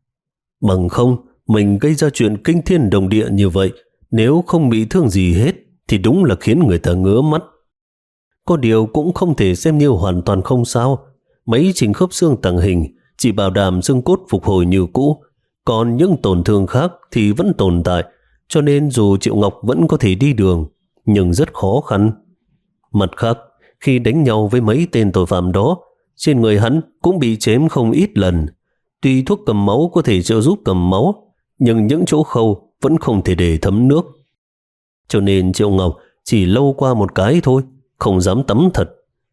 [SPEAKER 1] Bằng không, mình gây ra chuyện kinh thiên động địa như vậy, nếu không bị thương gì hết thì đúng là khiến người ta ngứa mắt. Có điều cũng không thể xem như hoàn toàn không sao. Máy chỉnh khớp xương tàng hình
[SPEAKER 2] chỉ bảo đảm xương cốt phục hồi như cũ, còn những tổn thương khác thì vẫn tồn tại, cho nên dù Triệu Ngọc vẫn có thể đi đường, nhưng rất khó khăn. Mặt khác, khi đánh nhau với mấy tên tội phạm đó, trên người hắn cũng bị chém không ít lần. Tuy thuốc cầm máu có thể trợ giúp cầm máu, nhưng những chỗ khâu vẫn không thể để thấm nước. Cho nên Triệu Ngọc chỉ lâu qua một cái thôi, không dám tắm thật.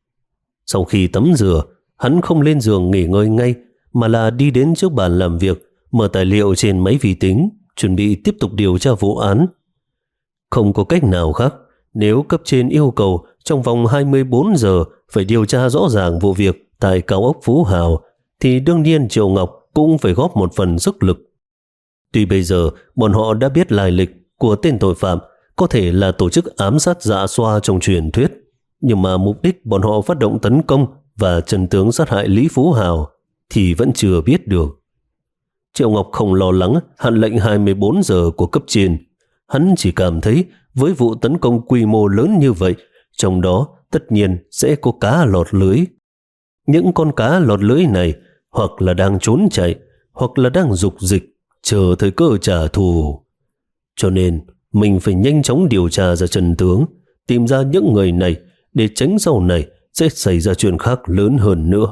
[SPEAKER 2] Sau khi tắm rửa, hắn không lên giường nghỉ ngơi ngay, mà là đi đến trước bàn làm việc, mở tài liệu trên máy vi tính, chuẩn bị tiếp tục điều tra vụ án. Không có cách nào khác, nếu cấp trên yêu cầu trong vòng hai mươi bốn giờ phải điều tra rõ ràng vụ việc tại cao ốc Phú Hào, thì đương nhiên Triệu Ngọc cũng phải góp một phần sức lực. Tuy bây giờ bọn họ đã biết lai lịch của tên tội phạm có thể là tổ chức ám sát dạ xoa trong truyền thuyết, nhưng mà mục đích bọn họ phát động tấn công và chân tướng sát hại Lý Phú Hào thì vẫn chưa biết được. Triệu Ngọc không lo lắng hạn lệnh hai mươi bốn giờ của cấp trên. Hắn chỉ cảm thấy với vụ tấn công quy mô lớn như vậy, trong đó tất nhiên sẽ có cá lọt lưới. Những con cá lọt lưới này hoặc là đang trốn chạy, hoặc là đang dục dịch, chờ thời cơ trả thù. Cho nên mình phải nhanh chóng điều tra ra chân tướng, tìm ra những người này để tránh sau này sẽ xảy ra chuyện khác lớn hơn nữa.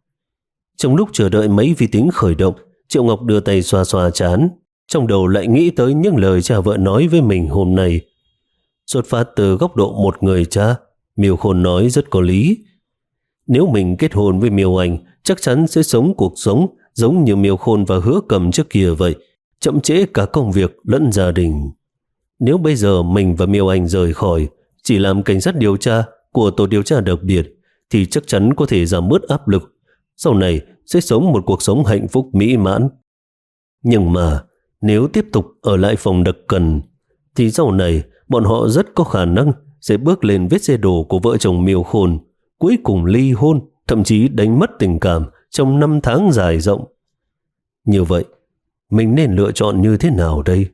[SPEAKER 2] Trong lúc chờ đợi máy vi tính khởi động, Triệu Ngọc đưa tay xoa xoa trán, trong đầu lại nghĩ tới những lời cha vợ nói với mình hôm nay. Xuất phát từ góc độ một người cha, Miêu Khôn nói rất có lý. Nếu mình kết hôn với Miêu Anh, chắc chắn sẽ sống cuộc sống giống như Miêu Khôn và Hứa Cầm trước kia vậy, chậm trễ cả công việc lẫn gia đình. Nếu bây giờ mình và Miêu Anh rời khỏi, chỉ làm cảnh sát điều tra của tổ điều tra đặc biệt, thì chắc chắn có thể giảm bớt áp lực, sau này sẽ sống một cuộc sống hạnh phúc mỹ mãn. Nhưng mà nếu tiếp tục ở lại phòng đặc cần, thì sau này bọn họ rất có khả năng sẽ bước lên vết xe đổ của vợ chồng Miêu Khôn, cuối cùng ly hôn, thậm chí đánh mất tình cảm trong năm tháng dài rộng. Như vậy, mình nên lựa chọn như thế nào đây?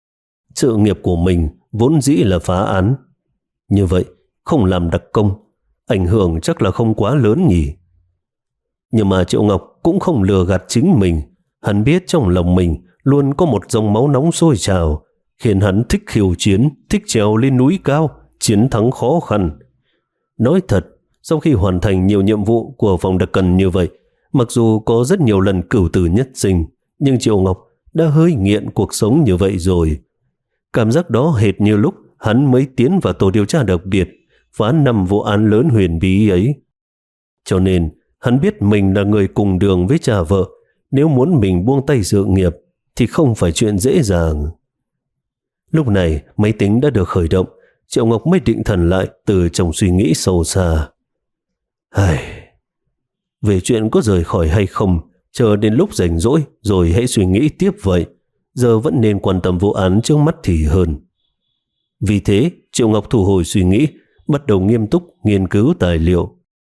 [SPEAKER 2] Sự nghiệp của mình vốn dĩ là phá án. Như vậy, không làm đặc công, ảnh hưởng chắc là không quá lớn nhỉ. Nhưng mà Triệu Ngọc cũng không lừa gạt chính mình. Hắn biết trong lòng mình luôn có một dòng máu nóng sôi trào, khiến hắn thích khiêu chiến, thích trèo lên núi cao, chiến thắng khó khăn. Nói thật, sau khi hoàn thành nhiều nhiệm vụ của phòng đặc cần như vậy, mặc dù có rất nhiều lần cửu tử nhất sinh, nhưng Triệu Ngọc đã hơi nghiện cuộc sống như vậy rồi. Cảm giác đó hệt như lúc hắn mới tiến vào tổ điều tra đặc biệt, phá năm vụ án lớn huyền bí ấy. Cho nên, hắn biết mình là người cùng đường với cha vợ, nếu muốn mình buông tay sự nghiệp thì không phải chuyện dễ dàng. Lúc này, máy tính đã được khởi động, Triệu Ngọc mới định thần lại từ trong suy nghĩ sâu xa. Ai... Về chuyện có rời khỏi hay không, chờ đến lúc rảnh rỗi rồi hãy suy nghĩ tiếp vậy. Giờ vẫn nên quan tâm vụ án trước mắt thì hơn. Vì thế, Triệu Ngọc thu hồi suy nghĩ, bắt đầu nghiêm túc nghiên cứu tài liệu.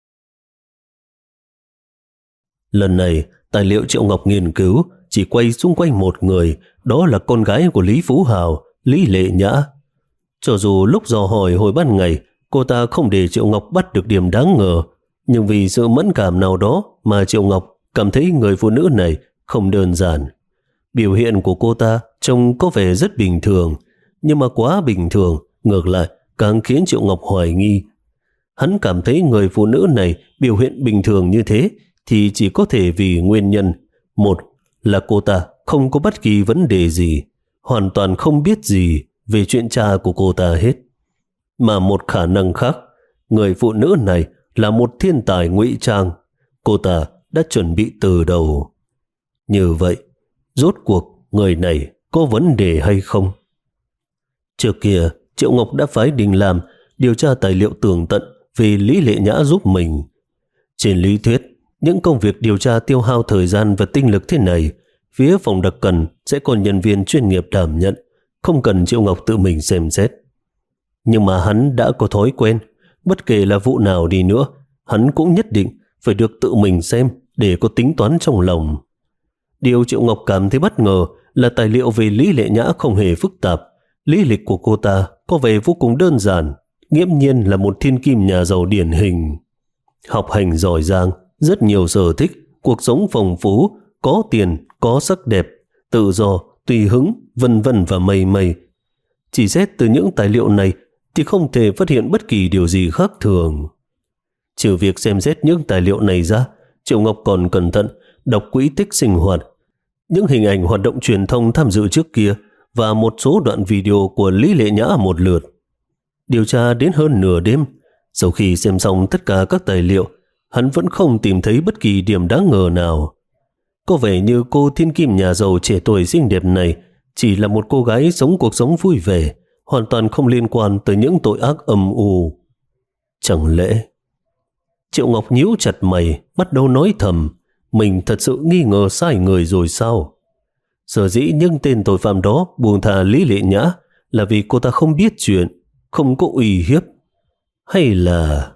[SPEAKER 2] Lần này, tài liệu Triệu Ngọc nghiên cứu chỉ quay xung quanh một người, đó là con gái của Lý Phú Hào, Lý Lệ Nhã. Cho dù lúc dò hỏi hồi ban ngày, cô ta không để Triệu Ngọc bắt được điểm đáng ngờ, nhưng vì sự mẫn cảm nào đó mà Triệu Ngọc cảm thấy người phụ nữ này không đơn giản. Biểu hiện của cô ta trông có vẻ rất bình thường, nhưng mà quá bình thường, ngược lại càng khiến Triệu Ngọc hoài nghi. Hắn cảm thấy người phụ nữ này biểu hiện bình thường như thế thì chỉ có thể vì nguyên nhân. Một là cô ta không có bất kỳ vấn đề gì, hoàn toàn không biết gì về chuyện cha của cô ta hết. Mà một khả năng khác, người phụ nữ này là một thiên tài ngụy trang. Cô ta đã chuẩn bị từ đầu. Như vậy, rốt cuộc người này có vấn đề hay không? Trước kia, Triệu Ngọc đã phái Đình Lam điều tra tài liệu tường tận về Lý Lệ Nhã giúp mình. Trên lý thuyết, những công việc điều tra tiêu hao thời gian và tinh lực thế này, phía phòng đặc cần sẽ có nhân viên chuyên nghiệp đảm nhận, không cần Triệu Ngọc tự mình xem xét. Nhưng mà hắn đã có thói quen, bất kể là vụ nào đi nữa, hắn cũng nhất định phải được tự mình xem để có tính toán trong lòng. Điều Triệu Ngọc cảm thấy bất ngờ là tài liệu về Lý Lệ Nhã không hề phức tạp. Lý lịch của cô ta có vẻ vô cùng đơn giản, nghiễm nhiên là một thiên kim nhà giàu điển hình. Học hành giỏi giang, rất nhiều sở thích cuộc sống phong phú, có tiền, có sắc đẹp, tự do, tùy hứng, vân vân và mây mây. Chỉ xét từ những tài liệu này thì không thể phát hiện bất kỳ điều gì khác thường. Trừ việc xem xét những tài liệu này ra, Triệu Ngọc còn cẩn thận đọc quỹ tích sinh hoạt, những hình ảnh hoạt động truyền thông tham dự trước kia và một số đoạn video của Lý Lệ Nhã một lượt. Điều tra đến hơn nửa đêm, sau khi xem xong tất cả các tài liệu, hắn vẫn không tìm thấy bất kỳ điểm đáng ngờ nào. Có vẻ như cô thiên kim nhà giàu trẻ tuổi xinh đẹp này chỉ là một cô gái sống cuộc sống vui vẻ, hoàn toàn không liên quan tới những tội ác âm u. Chẳng lẽ... Triệu Ngọc nhíu chặt mày, bắt đầu nói thầm, mình thật sự nghi ngờ sai người rồi sao? Sở dĩ những tên tội phạm đó buông thà Lý Lệ Nhã là vì cô ta không biết chuyện, không có uy hiếp. Hay là...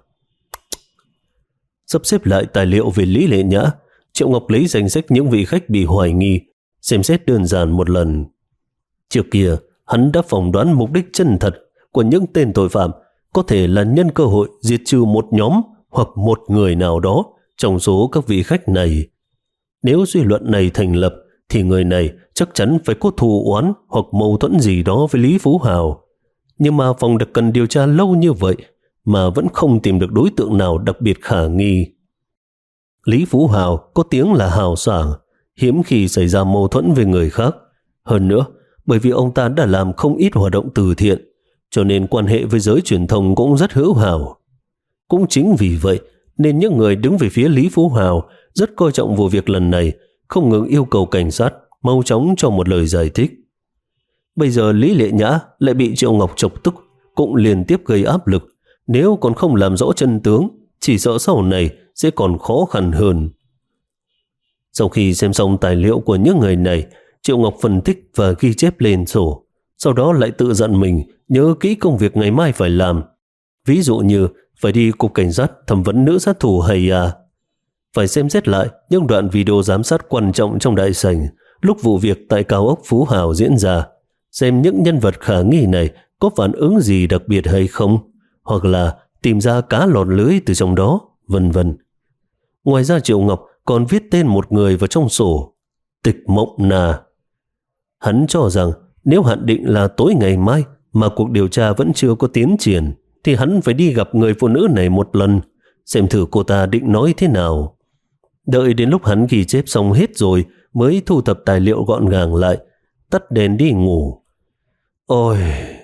[SPEAKER 2] Sắp xếp lại tài liệu về Lý Lệ Nhã, Triệu Ngọc lấy danh sách những vị khách bị hoài nghi, xem xét đơn giản một lần. Trước kia, hắn đã phỏng đoán mục đích chân thật của những tên tội phạm có thể là nhân cơ hội diệt trừ một nhóm hoặc một người nào đó trong số các vị khách này. Nếu suy luận này thành lập, thì người này chắc chắn phải có thù oán hoặc mâu thuẫn gì đó với Lý Phú Hào. Nhưng mà phòng đặc cần điều tra lâu như vậy mà vẫn không tìm được đối tượng nào đặc biệt khả nghi. Lý Phú Hào có tiếng là hào sảng, hiếm khi xảy ra mâu thuẫn với người khác. Hơn nữa, bởi vì ông ta đã làm không ít hoạt động từ thiện, cho nên quan hệ với giới truyền thông cũng rất hữu hảo. Cũng chính vì vậy nên những người đứng về phía Lý Phú Hào rất coi trọng vụ việc lần này, không ngừng yêu cầu cảnh sát mau chóng cho một lời giải thích. Bây giờ Lý Lệ Nhã lại bị Triệu Ngọc chọc tức, cũng liên tiếp gây áp lực. Nếu còn không làm rõ chân tướng, chỉ sợ sau này sẽ còn khó khăn hơn. Sau khi xem xong tài liệu của những người này, Triệu Ngọc phân tích và ghi chép lên sổ. Sau đó lại tự dặn mình nhớ kỹ công việc ngày mai phải làm. Ví dụ như phải đi cục cảnh sát thẩm vấn nữ sát thủ hay à. Phải xem xét lại những đoạn video giám sát quan trọng trong đại sảnh lúc vụ việc tại cao ốc Phú Hào diễn ra, xem những nhân vật khả nghi này có phản ứng gì đặc biệt hay không, hoặc là tìm ra cá lọt lưới từ trong đó, vân vân. Ngoài ra Triệu Ngọc còn viết tên một người vào trong sổ, Tịch Mộng Na. Hắn cho rằng nếu hạn định là tối ngày mai mà cuộc điều tra vẫn chưa có tiến triển, thì hắn phải đi gặp người phụ nữ này một lần, xem thử cô ta định nói thế nào. Đợi đến lúc hắn ghi chép xong hết rồi mới thu thập tài liệu gọn gàng lại, tắt đèn đi ngủ. Ôi!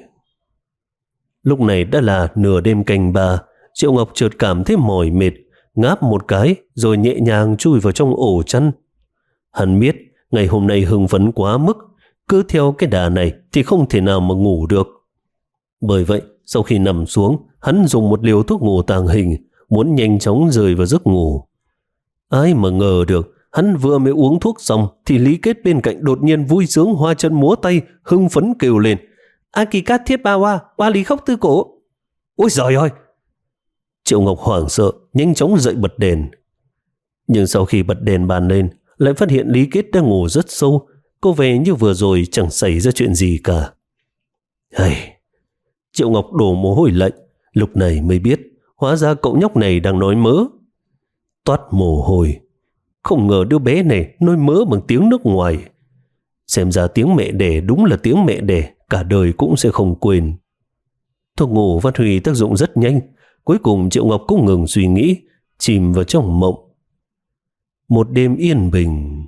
[SPEAKER 2] Lúc này đã là nửa đêm canh ba, Triệu Ngọc chợt cảm thấy mỏi mệt, ngáp một cái rồi nhẹ nhàng chui vào trong ổ chăn. Hắn biết ngày hôm nay hưng phấn quá mức, cứ theo cái đà này thì không thể nào mà ngủ được. Bởi vậy, sau khi nằm xuống, hắn dùng một liều thuốc ngủ tàng hình, muốn nhanh chóng rời vào giấc ngủ. Ai mà ngờ được, hắn vừa mới uống thuốc xong thì Lý Kết bên cạnh đột nhiên vui sướng hoa chân múa tay, hưng phấn kêu lên: A Kỳ Cát Thiết Ba Hoa, Ba Lý Khóc Tư Cổ. Ôi giời ơi! Triệu Ngọc hoảng sợ, nhanh chóng dậy bật đèn. Nhưng sau khi bật đèn bàn lên, lại phát hiện Lý Kết đang ngủ rất sâu, cô về như vừa rồi chẳng xảy ra chuyện gì cả. Hay... Triệu Ngọc đổ mồ hôi lạnh, lúc này mới biết hóa ra cậu nhóc này đang nói mớ. Toát mồ hôi, không ngờ đứa bé này nói mớ bằng tiếng nước ngoài. Xem ra tiếng mẹ đẻ đúng là tiếng mẹ đẻ, cả đời cũng sẽ không quên. Thuốc ngủ phát huy tác dụng rất nhanh, cuối cùng Triệu Ngọc cũng ngừng suy nghĩ, chìm vào trong mộng. Một đêm yên bình.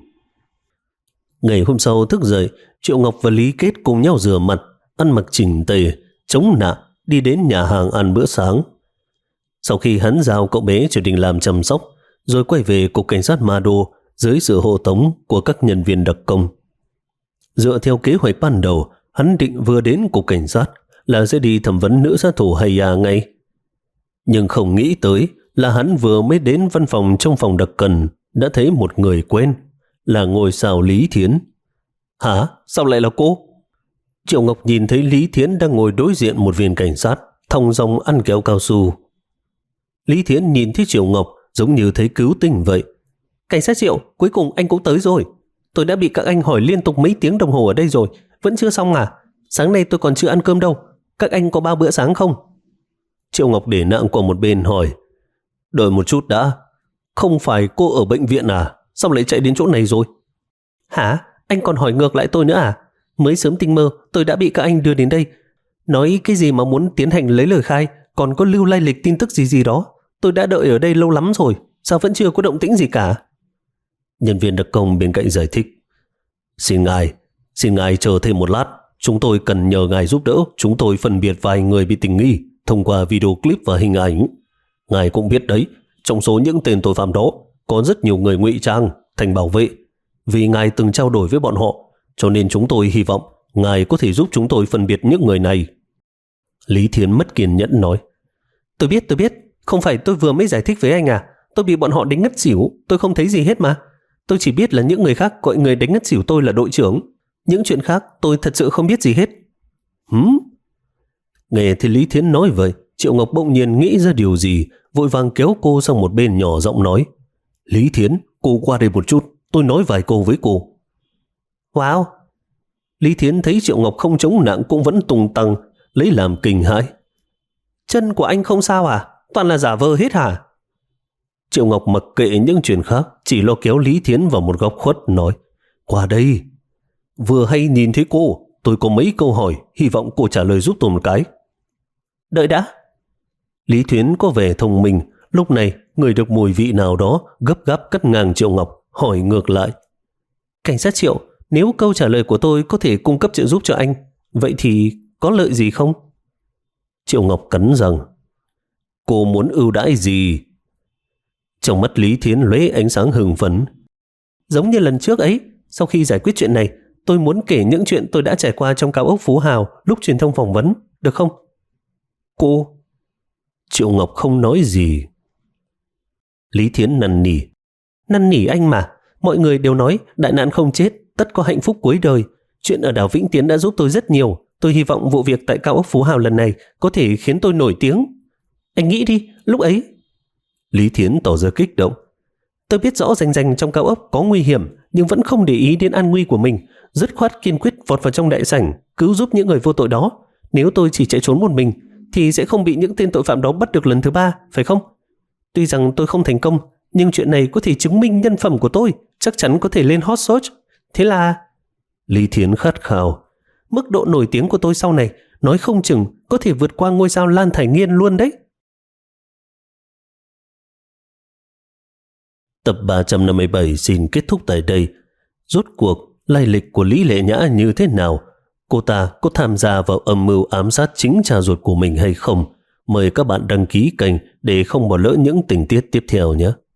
[SPEAKER 2] Ngày hôm sau thức dậy, Triệu Ngọc và Lý Kết cùng nhau rửa mặt, ăn mặc chỉnh tề, chống nạ, đi đến nhà hàng ăn bữa sáng. Sau khi hắn giao cậu bé cho Đình làm chăm sóc, rồi quay về cục cảnh sát Ma Đô dưới sự hộ tống của các nhân viên đặc công. Dựa theo kế hoạch ban đầu, hắn định vừa đến cục cảnh sát là sẽ đi thẩm vấn nữ sát thủ Haya ngay. Nhưng không nghĩ tới là hắn vừa mới đến văn phòng trong phòng đặc cần đã thấy một người quen, là ngôi sao Lý Thiến. Hả? Sao lại là cô? Triệu Ngọc nhìn thấy Lý Thiến đang ngồi đối diện một viên cảnh sát, thong dong ăn kéo cao su. Lý Thiến nhìn thấy Triệu Ngọc giống như thấy cứu tinh vậy. Cảnh sát Triệu, cuối cùng anh cũng tới rồi. Tôi đã bị các anh hỏi liên tục mấy tiếng đồng hồ ở đây rồi, vẫn chưa xong à? Sáng nay tôi còn chưa ăn cơm đâu. Các anh có bao bữa sáng không? Triệu Ngọc để nạng qua một bên hỏi. Đợi một chút đã. Không phải cô ở bệnh viện à?
[SPEAKER 1] Sao lại chạy đến chỗ này rồi? Hả? Anh còn hỏi ngược lại tôi nữa à? Mới sớm tinh mơ tôi đã bị các anh đưa đến đây. Nói cái gì mà muốn tiến hành lấy lời khai, còn có lưu lai lịch tin tức gì gì đó. Tôi đã đợi ở đây lâu lắm rồi, sao vẫn chưa có động tĩnh gì cả?
[SPEAKER 2] Nhân viên đặc công bên cạnh giải thích. Xin ngài, xin ngài chờ thêm một lát. Chúng tôi cần nhờ ngài giúp đỡ chúng tôi phân biệt vài người bị tình nghi thông qua video clip và hình ảnh. Ngài cũng biết đấy, trong số những tên tội phạm đó có rất nhiều người ngụy trang thành bảo vệ. Vì ngài từng trao đổi với bọn họ, cho nên chúng tôi hy vọng ngài có thể giúp chúng tôi phân biệt những người này. Lý Thiến mất kiên nhẫn nói.
[SPEAKER 1] Tôi biết, tôi biết. Không phải tôi vừa mới giải thích với anh à? Tôi bị bọn họ đánh ngất xỉu, tôi không thấy gì hết mà. Tôi chỉ biết là những người khác gọi người đánh ngất xỉu tôi là đội trưởng. Những chuyện khác tôi thật sự không biết gì hết.
[SPEAKER 2] Hửm? Nghe thì Lý Thiến nói vậy, Triệu Ngọc bỗng nhiên nghĩ ra điều gì, vội vàng kéo cô sang một bên nhỏ giọng nói. Lý Thiến, cô qua đây một chút, tôi nói vài câu với cô.
[SPEAKER 1] Wow!
[SPEAKER 2] Lý Thiến thấy Triệu Ngọc không chống nặng cũng vẫn tung tăng, lấy làm kinh hãi.
[SPEAKER 1] Chân của anh không sao à? Toàn là giả vờ hết hả?
[SPEAKER 2] Triệu Ngọc mặc kệ những chuyện khác, chỉ lo kéo Lý Thiến vào một góc khuất nói. Qua đây. Vừa hay nhìn thấy cô, tôi có mấy câu hỏi, hy vọng cô trả lời giúp tôi một cái.
[SPEAKER 1] Đợi đã.
[SPEAKER 2] Lý Thiến có vẻ thông minh, lúc này người được mùi vị nào đó gấp gáp cắt ngang Triệu Ngọc, hỏi ngược lại.
[SPEAKER 1] Cảnh sát Triệu, nếu câu trả lời của tôi có thể cung cấp trợ giúp cho anh, vậy thì có lợi gì không?
[SPEAKER 2] Triệu Ngọc cắn răng. Cô muốn ưu đãi gì? Trong mắt Lý Thiến lóe ánh sáng hừng phấn.
[SPEAKER 1] Giống như lần trước ấy, sau khi giải quyết chuyện này, tôi muốn kể những chuyện tôi đã trải qua trong cao ốc Phú Hào lúc truyền thông phỏng vấn, được không?
[SPEAKER 2] Cô... Triệu Ngọc không nói gì. Lý Thiến năn nỉ.
[SPEAKER 1] Năn nỉ anh mà, mọi người đều nói đại nạn không chết, tất có hạnh phúc cuối đời. Chuyện ở đảo Vĩnh Tiến đã giúp tôi rất nhiều. Tôi hy vọng vụ việc tại cao ốc Phú Hào lần này có thể khiến tôi nổi tiếng. Anh nghĩ đi, lúc ấy...
[SPEAKER 2] Lý Thiến tỏ ra kích động.
[SPEAKER 1] Tôi biết rõ rành rành trong cao ốc có nguy hiểm, nhưng vẫn không để ý đến an nguy của mình. Dứt khoát kiên quyết vọt vào trong đại sảnh, cứu giúp những người vô tội đó. Nếu tôi chỉ chạy trốn một mình, thì sẽ không bị những tên tội phạm đó bắt được lần thứ ba, phải không? Tuy rằng tôi không thành công, nhưng chuyện này có thể chứng minh nhân phẩm của tôi, chắc chắn có thể lên hot search. Thế là...
[SPEAKER 2] Lý Thiến khát khao.
[SPEAKER 1] Mức độ nổi tiếng của tôi sau này, nói không chừng có thể vượt qua ngôi sao Lan Thải Nghiên luôn đấy.
[SPEAKER 2] Tập ba trăm năm mươi bảy xin kết thúc tại đây. Rốt cuộc, lai lịch của Lý Lệ Nhã như thế nào? Cô ta có tham gia vào âm mưu ám sát chính cha ruột của mình hay không? Mời các bạn đăng ký kênh để không bỏ lỡ những tình tiết tiếp theo nhé.